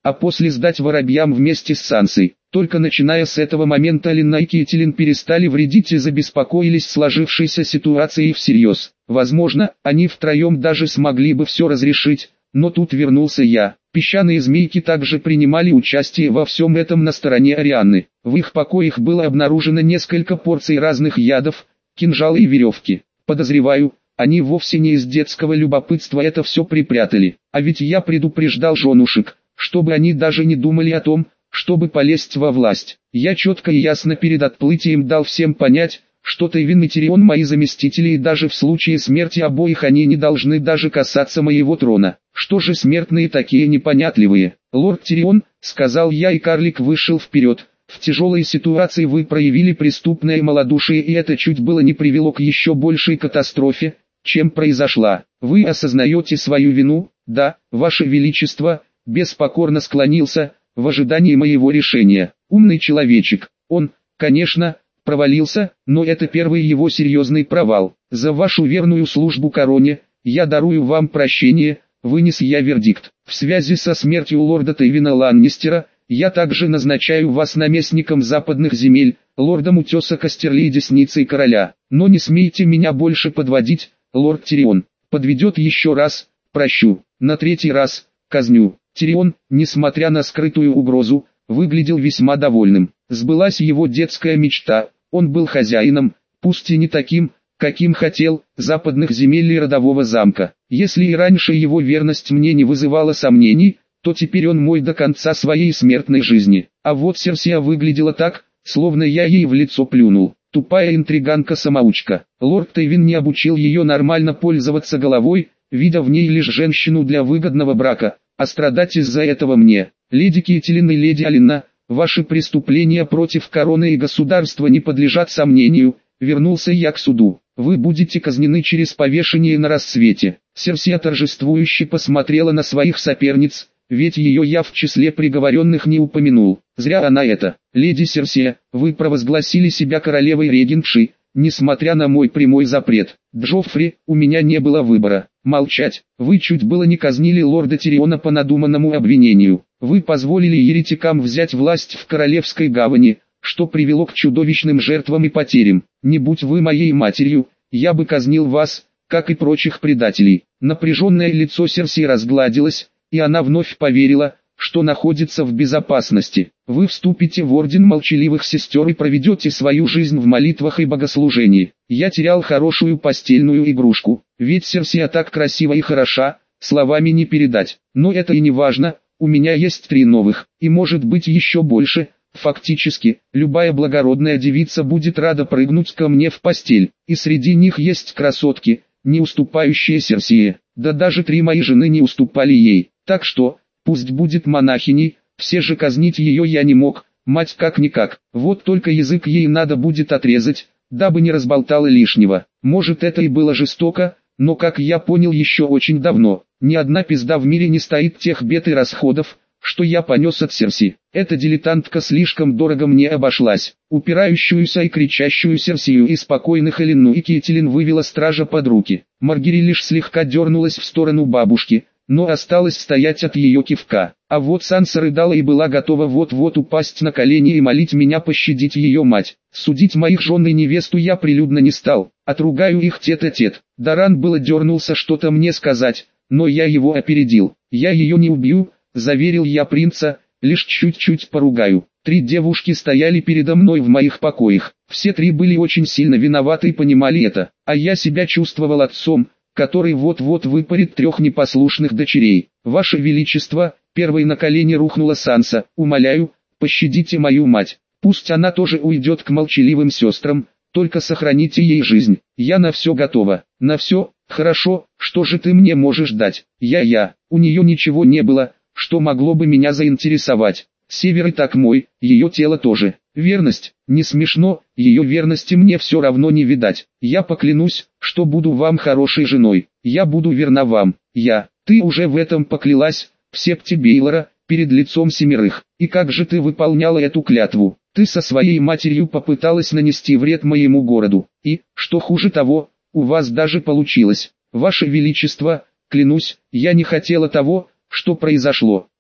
а после сдать воробьям вместе с Сансой. Только начиная с этого момента Алина и Кэтлин перестали вредить и забеспокоились сложившейся ситуацией всерьез. Возможно, они втроем даже смогли бы все разрешить, но тут вернулся я. Песчаные змейки также принимали участие во всем этом на стороне Арианны. В их покоях было обнаружено несколько порций разных ядов, кинжалы и веревки. Подозреваю, они вовсе не из детского любопытства это все припрятали. А ведь я предупреждал женушек, чтобы они даже не думали о том, чтобы полезть во власть. Я четко и ясно перед отплытием дал всем понять, что Тейвин и Тирион мои заместители, и даже в случае смерти обоих они не должны даже касаться моего трона. Что же смертные такие непонятливые? Лорд Тирион, сказал я, и карлик вышел вперед. В тяжелой ситуации вы проявили преступное малодушие, и это чуть было не привело к еще большей катастрофе, чем произошла. Вы осознаете свою вину? Да, Ваше Величество. Бес покорно склонился, в ожидании моего решения. Умный человечек. Он, конечно, провалился, но это первый его серьезный провал. За вашу верную службу короне, я дарую вам прощение, вынес я вердикт. В связи со смертью лорда Тейвина Ланнистера, я также назначаю вас наместником западных земель, лордом утеса Кастерли и десницей короля. Но не смейте меня больше подводить, лорд Тирион. Подведет еще раз, прощу. На третий раз, казню. Тирион, несмотря на скрытую угрозу, выглядел весьма довольным. Сбылась его детская мечта, он был хозяином, пусть и не таким, каким хотел, западных земель и родового замка. Если и раньше его верность мне не вызывала сомнений, то теперь он мой до конца своей смертной жизни. А вот Серсия выглядела так, словно я ей в лицо плюнул. Тупая интриганка-самоучка. Лорд Тейвин не обучил ее нормально пользоваться головой, видя в ней лишь женщину для выгодного брака. А страдать из-за этого мне, леди Кэтлин и леди Алина, ваши преступления против короны и государства не подлежат сомнению, вернулся я к суду. Вы будете казнены через повешение на рассвете. Серсия торжествующе посмотрела на своих соперниц, ведь ее я в числе приговоренных не упомянул. Зря она это. Леди Серсия, вы провозгласили себя королевой-регентшей, несмотря на мой прямой запрет. Джоффри, у меня не было выбора. Молчать. Вы чуть было не казнили лорда Тириона по надуманному обвинению. Вы позволили еретикам взять власть в Королевской гавани, что привело к чудовищным жертвам и потерям. Не будь вы моей матерью, я бы казнил вас, как и прочих предателей. Напряженное лицо Серсии разгладилось, и она вновь поверила, что находится в безопасности. Вы вступите в орден молчаливых сестер и проведете свою жизнь в молитвах и богослужении. Я терял хорошую постельную игрушку, ведь Серсия так красива и хороша, словами не передать. Но это и не важно, у меня есть три новых, и может быть еще больше. Фактически, любая благородная девица будет рада прыгнуть ко мне в постель, и среди них есть красотки, не уступающие Серсии. Да даже три мои жены не уступали ей, так что, пусть будет монахиней, все же казнить ее я не мог, мать как-никак. Вот только язык ей надо будет отрезать, дабы не разболтала лишнего. Может, это и было жестоко, но как я понял еще очень давно, ни одна пизда в мире не стоит тех бед и расходов, что я понес от Серси. Эта дилетантка слишком дорого мне обошлась. Упирающуюся и кричащую Серсию и спокойных Элину и Кэтлин вывела стража под руки. Маргери лишь слегка дернулась в сторону бабушки, но осталась стоять от ее кивка. А вот Санса рыдала и была готова вот-вот упасть на колени и молить меня пощадить ее мать. Судить моих жен и невесту я прилюдно не стал, отругаю их тет-а-тет. Даран было дернулся что-то мне сказать, но я его опередил. Я ее не убью, заверил я принца, лишь чуть-чуть поругаю. Три девушки стояли передо мной в моих покоях. Все три были очень сильно виноваты и понимали это, а я себя чувствовал отцом, который вот-вот выпарит трех непослушных дочерей. Ваше Величество, первой на колени рухнула Санса, умоляю, пощадите мою мать. Пусть она тоже уйдет к молчаливым сестрам, только сохраните ей жизнь. Я на все готова. На все, хорошо, что же ты мне можешь дать? Я-я, у нее ничего не было, что могло бы меня заинтересовать. Север и так мой, ее тело тоже. Верность, не смешно, ее верности мне все равно не видать. Я поклянусь, что буду вам хорошей женой. Я буду верна вам. Я, ты уже в этом поклялась, в септе Бейлора, перед лицом семерых. И как же ты выполняла эту клятву? Ты со своей матерью попыталась нанести вред моему городу. И, что хуже того, у вас даже получилось. Ваше Величество, клянусь, я не хотела того, что произошло.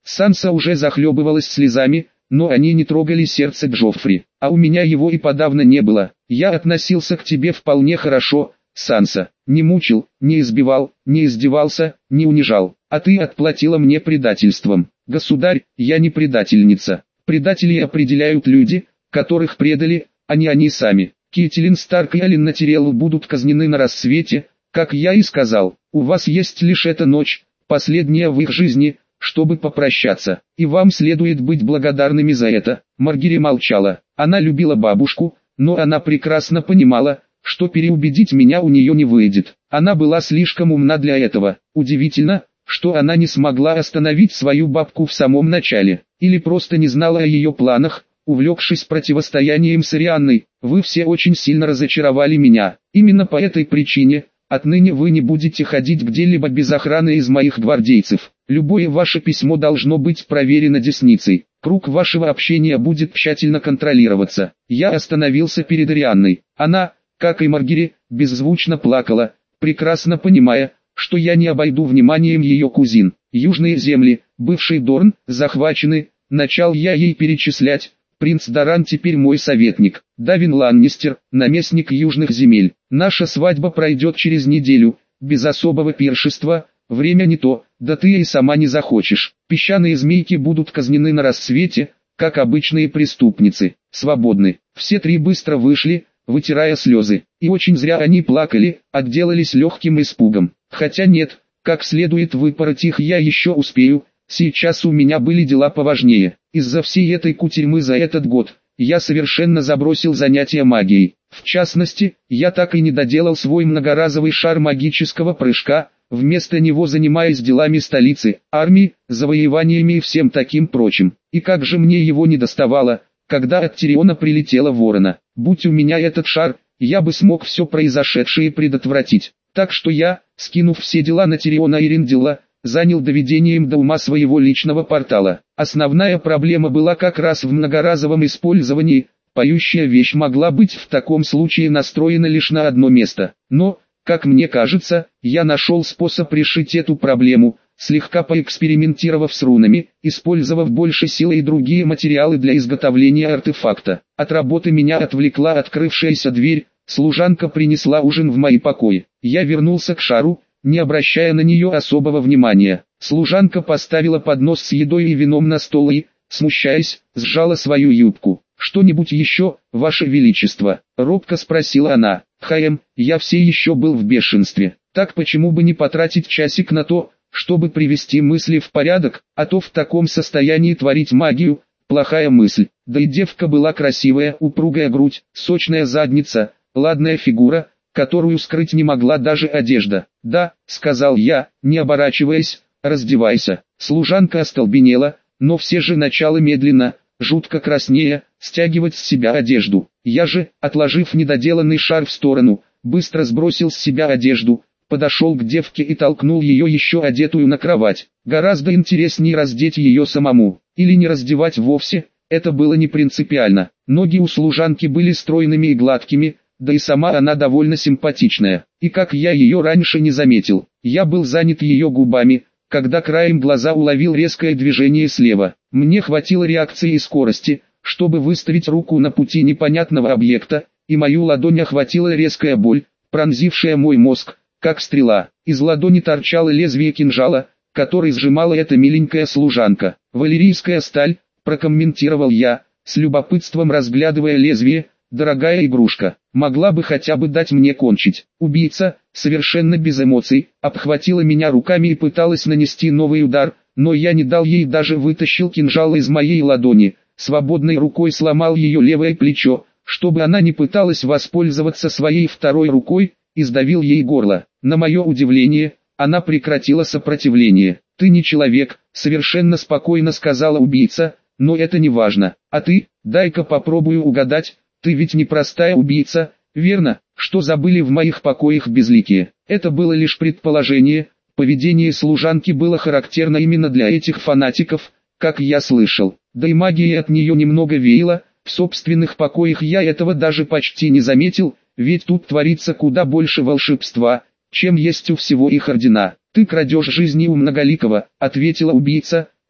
Санса уже захлебывалась слезами, но они не трогали сердце Джоффри, а у меня его и подавно не было. Я относился к тебе вполне хорошо, Санса, не мучил, не избивал, не издевался, не унижал, а ты отплатила мне предательством. Государь, я не предательница. Предателей определяют люди, которых предали, а не они сами. Кэтлин Старк и Ален Тирелл будут казнены на рассвете, как я и сказал. У вас есть лишь эта ночь, последняя в их жизни, чтобы попрощаться, и вам следует быть благодарными за это. Маргири молчала. Она любила бабушку, но она прекрасно понимала, что переубедить меня у нее не выйдет. Она была слишком умна для этого. Удивительно, что она не смогла остановить свою бабку в самом начале, или просто не знала о ее планах, увлекшись противостоянием с Арианной. Вы все очень сильно разочаровали меня. Именно по этой причине, отныне вы не будете ходить где-либо без охраны из моих гвардейцев. Любое ваше письмо должно быть проверено десницей. Круг вашего общения будет тщательно контролироваться. Я остановился перед Арианной. Она, как и Маргири, беззвучно плакала, прекрасно понимая, что я не обойду вниманием ее кузин. Южные земли, бывший Дорн, захвачены, начал я ей перечислять. Принц Даран теперь мой советник. Давин Ланнистер, наместник южных земель. Наша свадьба пройдет через неделю, без особого пиршества, время не то, да ты и сама не захочешь. Песчаные змейки будут казнены на рассвете, как обычные преступницы, свободны. Все три быстро вышли, вытирая слезы, и очень зря они плакали, отделались легким испугом. Хотя нет, как следует выпороть их я еще успею, сейчас у меня были дела поважнее. Из-за всей этой кутерьмы за этот год, я совершенно забросил занятия магией. В частности, я так и не доделал свой многоразовый шар магического прыжка, вместо него занимаясь делами столицы, армии, завоеваниями и всем таким прочим. И как же мне его не доставало, когда от Тириона прилетела ворона. Будь у меня этот шар, я бы смог все произошедшее предотвратить. Так что я, скинув все дела на Тириона и Риндила, занял доведением до ума своего личного портала. Основная проблема была как раз в многоразовом использовании. Поющая вещь могла быть в таком случае настроена лишь на одно место. Но, как мне кажется, я нашел способ решить эту проблему, слегка поэкспериментировав с рунами, использовав больше силы и другие материалы для изготовления артефакта. От работы меня отвлекла открывшаяся дверь, служанка принесла ужин в мои покои. Я вернулся к шару, не обращая на нее особого внимания. Служанка поставила поднос с едой и вином на стол и, смущаясь, сжала свою юбку. «Что-нибудь еще, Ваше Величество?» — робко спросила она. «Хаем, я все еще был в бешенстве. Так почему бы не потратить часик на то, чтобы привести мысли в порядок, а то в таком состоянии творить магию — плохая мысль. Да и девка была красивая, упругая грудь, сочная задница, ладная фигура, которую скрыть не могла даже одежда. «Да», — сказал я, не оборачиваясь, — «раздевайся». Служанка остолбенела, но все же начала медленно, жутко краснея, стягивать с себя одежду. Я же, отложив недоделанный шар в сторону, быстро сбросил с себя одежду, подошел к девке и толкнул ее еще одетую на кровать. Гораздо интереснее раздеть ее самому, или не раздевать вовсе, это было не принципиально. Ноги у служанки были стройными и гладкими, да и сама она довольно симпатичная. И как я ее раньше не заметил, я был занят ее губами, когда краем глаза уловил резкое движение слева. Мне хватило реакции и скорости, чтобы выставить руку на пути непонятного объекта, и мою ладонь охватила резкая боль, пронзившая мой мозг, как стрела. Из ладони торчало лезвие кинжала, который сжимала эта миленькая служанка. «Валерийская сталь», — прокомментировал я, с любопытством разглядывая лезвие. «Дорогая игрушка, могла бы хотя бы дать мне кончить». Убийца, совершенно без эмоций, обхватила меня руками и пыталась нанести новый удар, но я не дал ей, даже вытащил кинжал из моей ладони, свободной рукой сломал ее левое плечо, чтобы она не пыталась воспользоваться своей второй рукой, и сдавил ей горло. На мое удивление, она прекратила сопротивление. «Ты не человек», — совершенно спокойно сказала убийца, — «но это не важно. А ты, дай-ка попробую угадать, ты ведь не простая убийца, верно, что забыли в моих покоях безликие?» Это было лишь предположение, поведение служанки было характерно именно для этих фанатиков, как я слышал, да и магией от нее немного веяло. В собственных покоях я этого даже почти не заметил, ведь тут творится куда больше волшебства, чем есть у всего их ордена. «Ты крадешь жизни у Многоликого», — ответила убийца,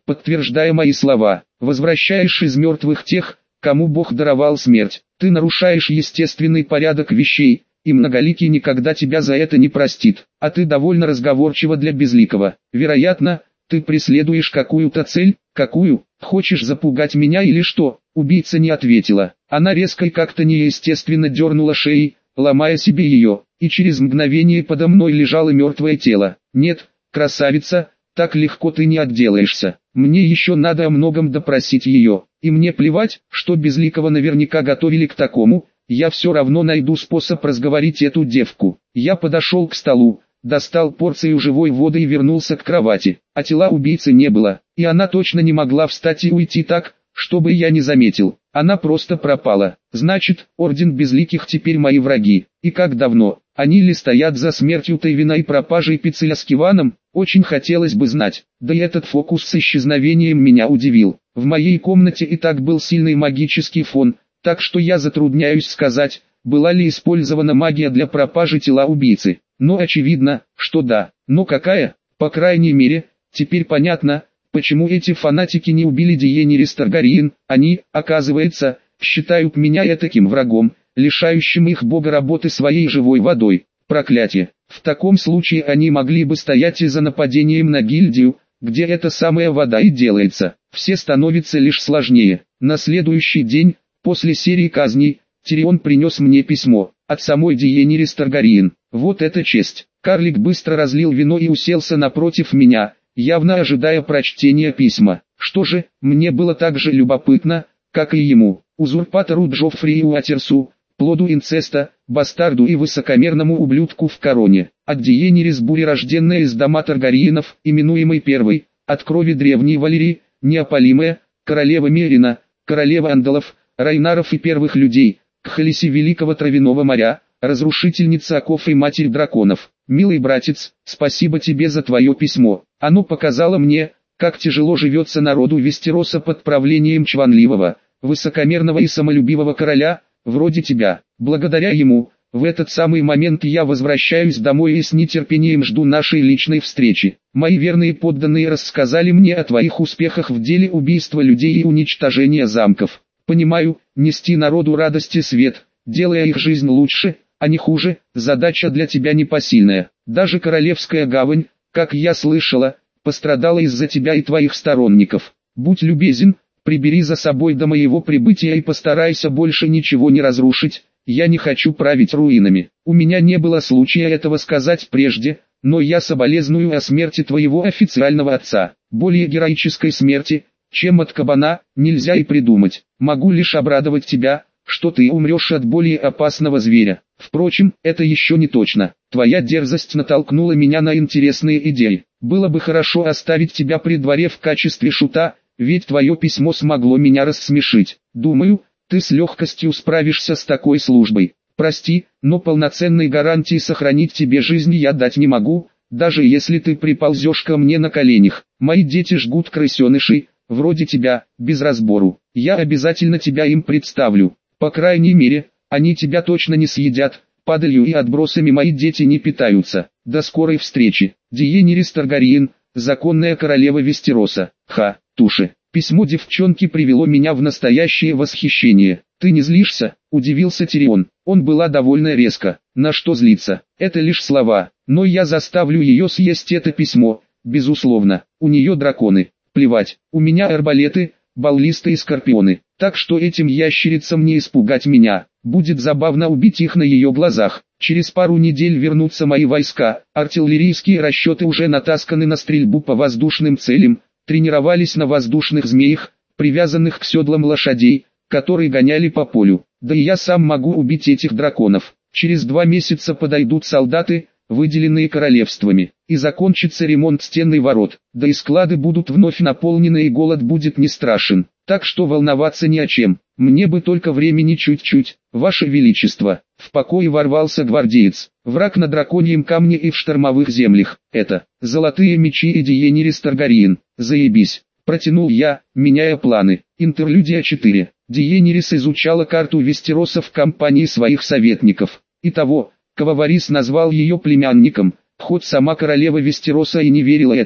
подтверждая мои слова. Возвращаешь из мертвых тех, кому Бог даровал смерть. Ты нарушаешь естественный порядок вещей, и Многоликий никогда тебя за это не простит. А ты довольно разговорчива для безликого. Вероятно, ты преследуешь какую-то цель. Какую? Хочешь запугать меня или что? Убийца не ответила. Она резко и как-то неестественно дернула шеей, ломая себе ее, и через мгновение подо мной лежало мертвое тело. Нет, красавица, так легко ты не отделаешься. Мне еще надо о многом допросить ее, и мне плевать, что Безликого наверняка готовили к такому, я все равно найду способ разговорить эту девку. Я подошел к столу, достал порцию живой воды и вернулся к кровати, а тела убийцы не было, и она точно не могла встать и уйти так, чтобы я не заметил. Она просто пропала. Значит, Орден Безликих теперь мои враги. И как давно? Они ли стоят за смертью Тейвина и пропажей Пицеля с Киваном? Очень хотелось бы знать. Да и этот фокус с исчезновением меня удивил. В моей комнате и так был сильный магический фон, так что я затрудняюсь сказать, была ли использована магия для пропажи тела убийцы. Но очевидно, что да. Но какая? По крайней мере, теперь понятно, почему эти фанатики не убили Дейенерис Таргариен. Они, оказывается, считают меня этаким врагом, лишающим их бога работы своей живой водой. Проклятие. В таком случае они могли бы стоять и за нападением на гильдию, где эта самая вода и делается. Все становится лишь сложнее. На следующий день, после серии казней, Тирион принес мне письмо от самой Дейенерис Таргариен. Вот это честь. Карлик быстро разлил вино и уселся напротив меня, явно ожидая прочтения письма. Что же, мне было так же любопытно, как и ему, узурпатору Джоффри Уатерсу, плоду инцеста, бастарду и высокомерному ублюдку в короне, от Дейенерис бурерожденная из дома Таргариенов, именуемой первой, от крови древней Валерии, неопалимая, королева Мерина, королева Андалов, Райнаров и первых людей, Кхалиси Великого Травяного моря, разрушительница оков и матерь драконов. Милый братец, спасибо тебе за твое письмо. Оно показало мне, как тяжело живется народу Вестероса под правлением чванливого, высокомерного и самолюбивого короля, вроде тебя. Благодаря ему, в этот самый момент я возвращаюсь домой и с нетерпением жду нашей личной встречи. Мои верные подданные рассказали мне о твоих успехах в деле убийства людей и уничтожения замков. Понимаю, нести народу радость и свет, делая их жизнь лучше, а не хуже, задача для тебя непосильная. Даже Королевская гавань, как я слышала, пострадала из-за тебя и твоих сторонников. Будь любезен, прибери за собой до моего прибытия и постарайся больше ничего не разрушить, я не хочу править руинами. У меня не было случая этого сказать прежде, но я соболезную о смерти твоего официального отца. Более героической смерти, чем от кабана, нельзя и придумать. Могу лишь обрадовать тебя, что ты умрешь от более опасного зверя. Впрочем, это еще не точно. Твоя дерзость натолкнула меня на интересные идеи. Было бы хорошо оставить тебя при дворе в качестве шута, ведь твое письмо смогло меня рассмешить. Думаю, ты с легкостью справишься с такой службой. Прости, но полноценной гарантии сохранить тебе жизнь я дать не могу, даже если ты приползешь ко мне на коленях. Мои дети жгут крысенышей, вроде тебя, без разбору. Я обязательно тебя им представлю. По крайней мере, они тебя точно не съедят, падалью и отбросами мои дети не питаются. До скорой встречи. Дейенерис Таргариен, законная королева Вестероса. Ха, туши. Письмо девчонки привело меня в настоящее восхищение. Ты не злишься? Удивился Тирион. Он была довольно резко. На что злиться? Это лишь слова. Но я заставлю ее съесть это письмо, безусловно. У нее драконы. Плевать. У меня арбалеты, баллисты и скорпионы. Так что этим ящерицам не испугать меня. Будет забавно убить их на ее глазах. Через пару недель вернутся мои войска. Артиллерийские расчеты уже натасканы на стрельбу по воздушным целям. Тренировались на воздушных змеях, привязанных к седлам лошадей, которые гоняли по полю. Да и я сам могу убить этих драконов. Через два месяца подойдут солдаты, выделенные королевствами, и закончится ремонт стен и ворот. Да и склады будут вновь наполнены и голод будет не страшен. Так что волноваться ни о чем. Мне бы только времени чуть-чуть. Ваше Величество. В покое ворвался гвардеец. Враг на драконьем камне и в штормовых землях. Это золотые мечи и Дейенерис Таргариен. Заебись. Протянул я, меняя планы. Интерлюдия четыре. Дейенерис изучала карту Вестероса в компании своих советников. Итого, Кававарис назвал ее племянником, хоть сама королева Вестероса и не верила этому.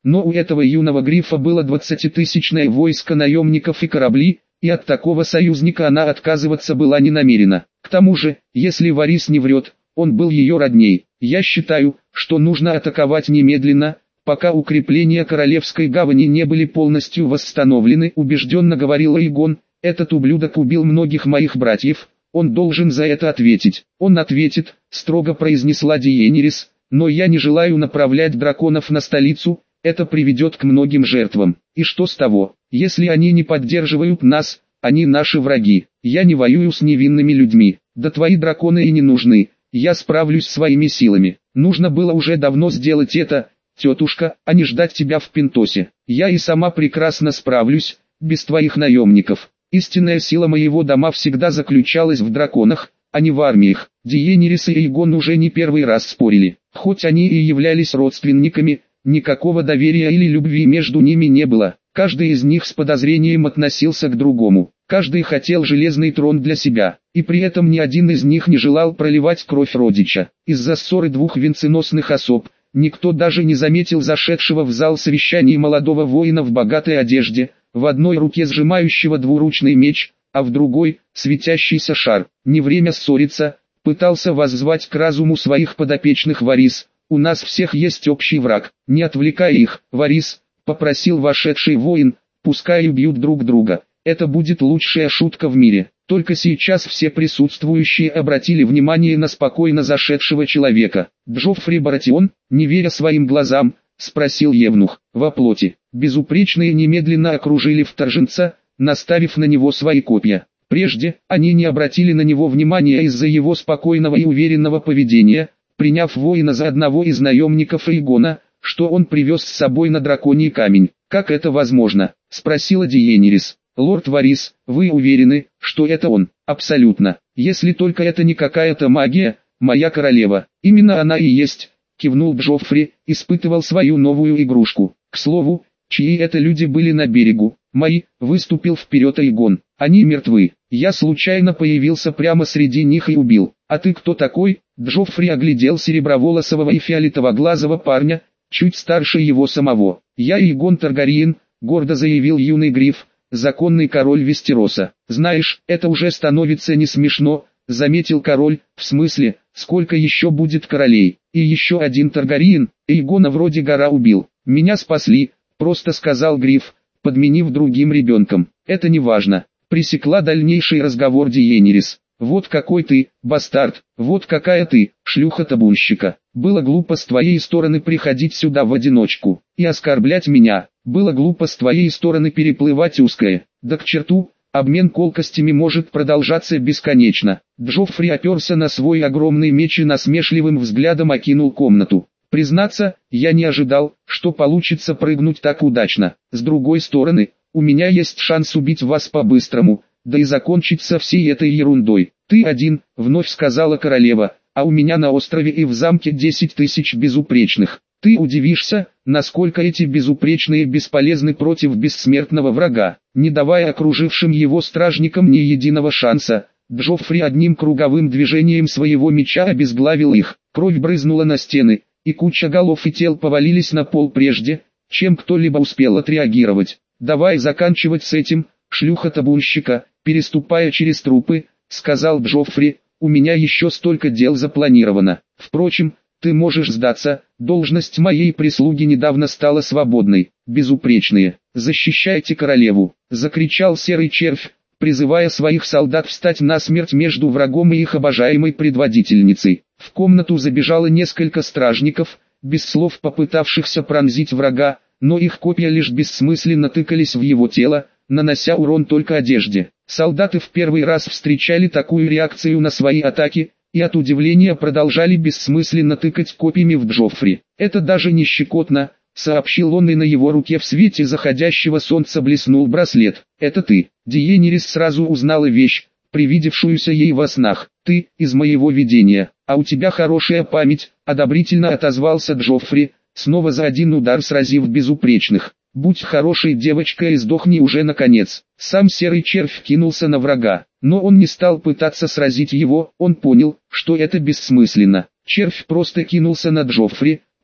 Но у этого юного грифа было двадцатитысячное войско наемников и корабли, и от такого союзника она отказываться была не намерена. К тому же, если Варис не врет, он был ее родней. Я считаю, что нужно атаковать немедленно, пока укрепления Королевской гавани не были полностью восстановлены, убежденно говорил Эйгон. Этот ублюдок убил многих моих братьев, он должен за это ответить. Он ответит, строго произнесла Дейенерис, но я не желаю направлять драконов на столицу, это приведет к многим жертвам. И что с того, если они не поддерживают нас, они наши враги. Я не воюю с невинными людьми, да твои драконы и не нужны, я справлюсь своими силами. Нужно было уже давно сделать это, тетушка, а не ждать тебя в Пентосе. Я и сама прекрасно справлюсь, без твоих наемников. Истинная сила моего дома всегда заключалась в драконах, а не в армиях. Дейенерис и Эйгон уже не первый раз спорили. Хоть они и являлись родственниками, никакого доверия или любви между ними не было. Каждый из них с подозрением относился к другому. Каждый хотел железный трон для себя, и при этом ни один из них не желал проливать кровь родича. Из-за ссоры двух венценосных особ, никто даже не заметил зашедшего в зал совещаний молодого воина в богатой одежде, в одной руке сжимающего двуручный меч, а в другой – светящийся шар. Не время ссориться, пытался воззвать к разуму своих подопечных Варис. У нас всех есть общий враг, не отвлекай их, Варис, попросил вошедший воин, пускай убьют друг друга. Это будет лучшая шутка в мире. Только сейчас все присутствующие обратили внимание на спокойно зашедшего человека. Джоффри Баратион, не веря своим глазам, спросил евнух. Во плоти. Безупречные немедленно окружили вторженца, наставив на него свои копья. Прежде, они не обратили на него внимания из-за его спокойного и уверенного поведения, приняв воина за одного из наемников Эйгона, что он привез с собой на драконий камень. «Как это возможно?» – спросила Дейенерис. «Лорд Варис, вы уверены, что это он?» «Абсолютно. Если только это не какая-то магия, моя королева». «Именно она и есть», – кивнул Джоффри, испытывал свою новую игрушку. «К слову, чьи это люди были на берегу?» «Мои», – выступил вперед Эйгон. «Они мертвы. Я случайно появился прямо среди них и убил». «А ты кто такой?» Джоффри оглядел сереброволосого и фиолетово-глазого парня, чуть старше его самого. «Я Эйгон Таргариен», — гордо заявил юный гриф, законный король Вестероса. «Знаешь, это уже становится не смешно», — заметил король, «в смысле, сколько еще будет королей? И еще один Таргариен, Эйгона вроде гора убил. Меня спасли», — просто сказал гриф, подменив другим ребенком. «Это не важно», — пресекла дальнейший разговор Дейенерис. «Вот какой ты, бастард, вот какая ты, шлюха-табунщика. Было глупо с твоей стороны приходить сюда в одиночку и оскорблять меня. Было глупо с твоей стороны переплывать узкое. Да к черту, обмен колкостями может продолжаться бесконечно». Джоффри оперся на свой огромный меч и насмешливым взглядом окинул комнату. «Признаться, я не ожидал, что получится прыгнуть так удачно. С другой стороны, у меня есть шанс убить вас по-быстрому, да и закончить со всей этой ерундой. Ты один», — вновь сказала королева, «а у меня на острове и в замке десять тысяч безупречных. Ты удивишься, насколько эти безупречные бесполезны против бессмертного врага». Не давая окружившим его стражникам ни единого шанса, Джоффри одним круговым движением своего меча обезглавил их. Кровь брызнула на стены, и куча голов и тел повалились на пол прежде, чем кто-либо успел отреагировать. «Давай заканчивать с этим, шлюха-табунщика», переступая через трупы, сказал Джоффри, «у меня еще столько дел запланировано. Впрочем, ты можешь сдаться, должность моей прислуги недавно стала свободной». «Безупречные, защищайте королеву», закричал серый червь, призывая своих солдат встать насмерть между врагом и их обожаемой предводительницей. В комнату забежало несколько стражников, без слов попытавшихся пронзить врага, но их копья лишь бессмысленно тыкались в его тело, нанося урон только одежде. Солдаты в первый раз встречали такую реакцию на свои атаки, и от удивления продолжали бессмысленно тыкать копьями в Джоффри. «Это даже не щекотно», — сообщил он, и на его руке в свете заходящего солнца блеснул браслет. «Это ты». Дейенерис сразу узнала вещь, привидевшуюся ей во снах. «Ты, из моего видения, а у тебя хорошая память», — одобрительно отозвался Джоффри, снова за один удар сразив безупречных. «Будь хорошей девочкой и сдохни уже наконец». Сам серый червь кинулся на врага, но он не стал пытаться сразить его, он понял, что это бессмысленно. Червь просто кинулся на Джоффри,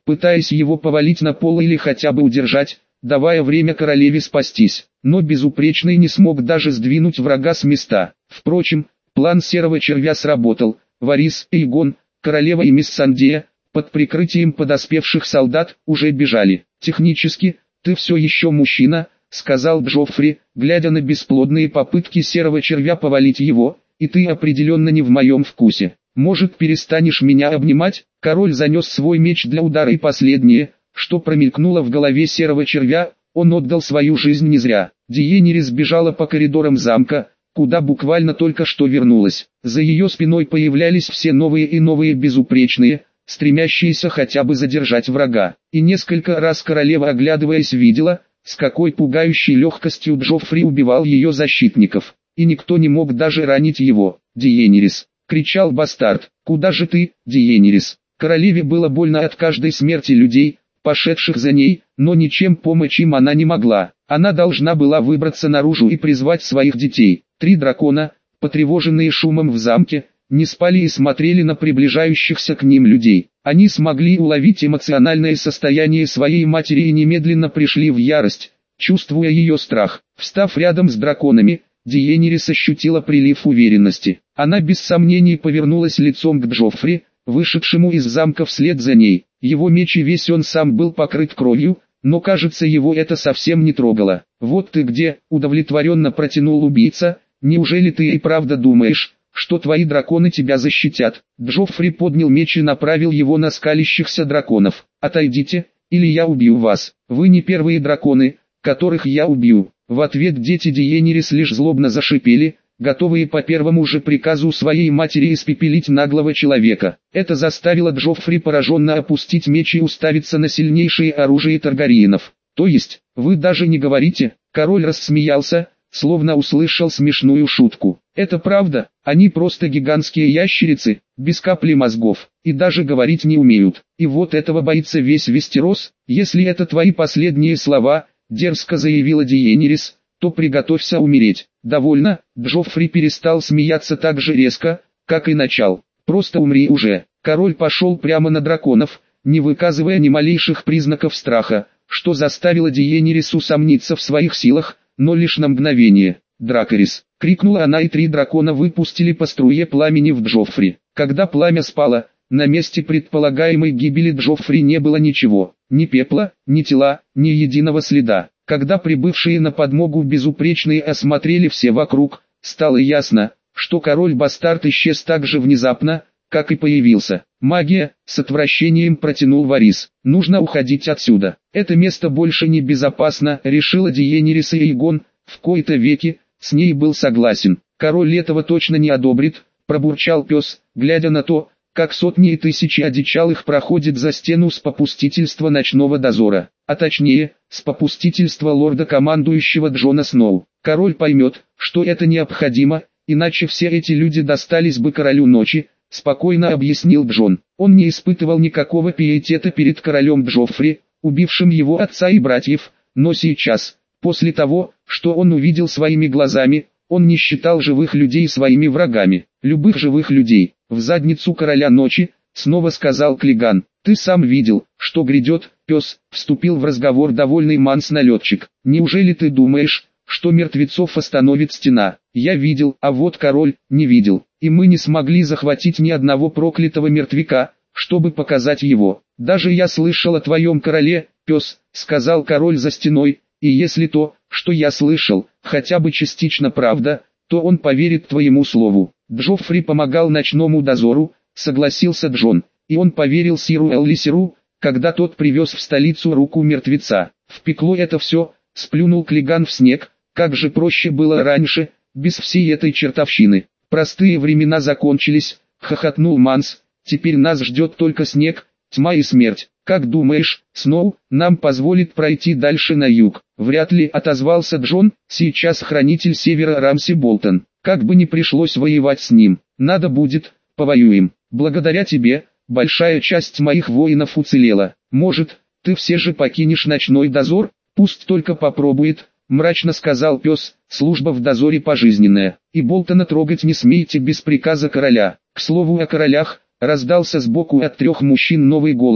пытаясь его повалить на пол или хотя бы удержать, давая время королеве спастись. Но безупречный не смог даже сдвинуть врага с места. Впрочем, план серого червя сработал. Варис, Эйгон, королева и мисс Сандея, под прикрытием подоспевших солдат, уже бежали. «Технически, ты все еще мужчина», — сказал Джоффри, глядя на бесплодные попытки серого червя повалить его, «и ты определенно не в моем вкусе. Может, перестанешь меня обнимать?» Король занес свой меч для удара, и последнее, что промелькнуло в голове серого червя, он отдал свою жизнь не зря. Дейенерис бежала по коридорам замка, куда буквально только что вернулась. За ее спиной появлялись все новые и новые безупречные, стремящиеся хотя бы задержать врага. И несколько раз королева, оглядываясь, видела, с какой пугающей легкостью Джоффри убивал ее защитников. И никто не мог даже ранить его. «Дейенерис!» — кричал бастард. «Куда же ты, Дейенерис?» Королеве было больно от каждой смерти людей, пошедших за ней, но ничем помочь им она не могла. Она должна была выбраться наружу и призвать своих детей. Три дракона, потревоженные шумом в замке, не спали и смотрели на приближающихся к ним людей. Они смогли уловить эмоциональное состояние своей матери и немедленно пришли в ярость, чувствуя ее страх. Встав рядом с драконами, Дейенерис ощутила прилив уверенности. Она без сомнений повернулась лицом к Джоффри, вышедшему из замка вслед за ней. Его меч и весь он сам был покрыт кровью, но кажется, его это совсем не трогало. «Вот ты где», — удовлетворенно протянул убийца, «неужели ты и правда думаешь, что твои драконы тебя защитят?» Джоффри поднял меч и направил его на скалящихся драконов. «Отойдите, или я убью вас. Вы не первые драконы, которых я убью». В ответ дети Дейенерис лишь злобно зашипели, готовые по первому же приказу своей матери испепелить наглого человека. Это заставило Джоффри пораженно опустить меч и уставиться на сильнейшее оружие Таргариенов. «То есть, вы даже не говорите?» Король рассмеялся, словно услышал смешную шутку. «Это правда, они просто гигантские ящерицы, без капли мозгов, и даже говорить не умеют. И вот этого боится весь Вестерос. Если это твои последние слова», — дерзко заявила Дейенерис, — «то приготовься умереть». «Довольно», — Джоффри перестал смеяться так же резко, как и начал. «Просто умри уже». Король пошел прямо на драконов, не выказывая ни малейших признаков страха, что заставило Дейенерис усомниться в своих силах, но лишь на мгновение. «Дракорис!» — крикнула она, и три дракона выпустили по струе пламени в Джоффри. Когда пламя спало, на месте предполагаемой гибели Джоффри не было ничего, ни пепла, ни тела, ни единого следа. Когда прибывшие на подмогу безупречные осмотрели все вокруг, стало ясно, что король-бастард исчез так же внезапно, как и появился. «Магия!» — с отвращением протянул Варис. «Нужно уходить отсюда. Это место больше не безопасно», — решила Дейенерис, и Эйгон, в кои-то веки, с ней был согласен. «Король этого точно не одобрит», — пробурчал пес, глядя на то, как сотни и тысячи одичалых проходят за стену с попустительства ночного дозора, а точнее, с попустительства лорда-командующего Джона Сноу. «Король поймет, что это необходимо, иначе все эти люди достались бы королю ночи», — спокойно объяснил Джон. Он не испытывал никакого пиетета перед королем Джоффри, убившим его отца и братьев, но сейчас, после того, что он увидел своими глазами, он не считал живых людей своими врагами. «Любых живых людей, в задницу короля ночи», — снова сказал Клиган. «Ты сам видел, что грядет, пес», — вступил в разговор довольный Манс-налетчик. «Неужели ты думаешь, что мертвецов остановит стена? Я видел, а вот король не видел, и мы не смогли захватить ни одного проклятого мертвяка, чтобы показать его. Даже я слышал о твоем короле, пес», — сказал король за стеной, «и если то, что я слышал, хотя бы частично правда, то он поверит твоему слову». «Джоффри помогал ночному дозору», — согласился Джон, «и он поверил Сиру Эллисеру, когда тот привез в столицу руку мертвеца. Впекло это все», — сплюнул Клиган в снег, «как же проще было раньше, без всей этой чертовщины». «Простые времена закончились», — хохотнул Манс, «теперь нас ждет только снег, тьма и смерть». «Как думаешь, Сноу нам позволит пройти дальше на юг?» «Вряд ли», — отозвался Джон, «сейчас хранитель Севера Рамси Болтон. Как бы ни пришлось воевать с ним, надо будет, повоюем. Благодаря тебе, большая часть моих воинов уцелела. Может, ты все же покинешь ночной дозор?» «Пусть только попробует», — мрачно сказал пес, «служба в дозоре пожизненная, и Болтона трогать не смейте без приказа короля». К слову о королях, раздался сбоку от трех мужчин новый голос,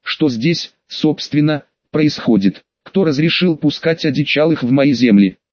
Что здесь, собственно, происходит? Кто разрешил пускать одичалых в мои земли?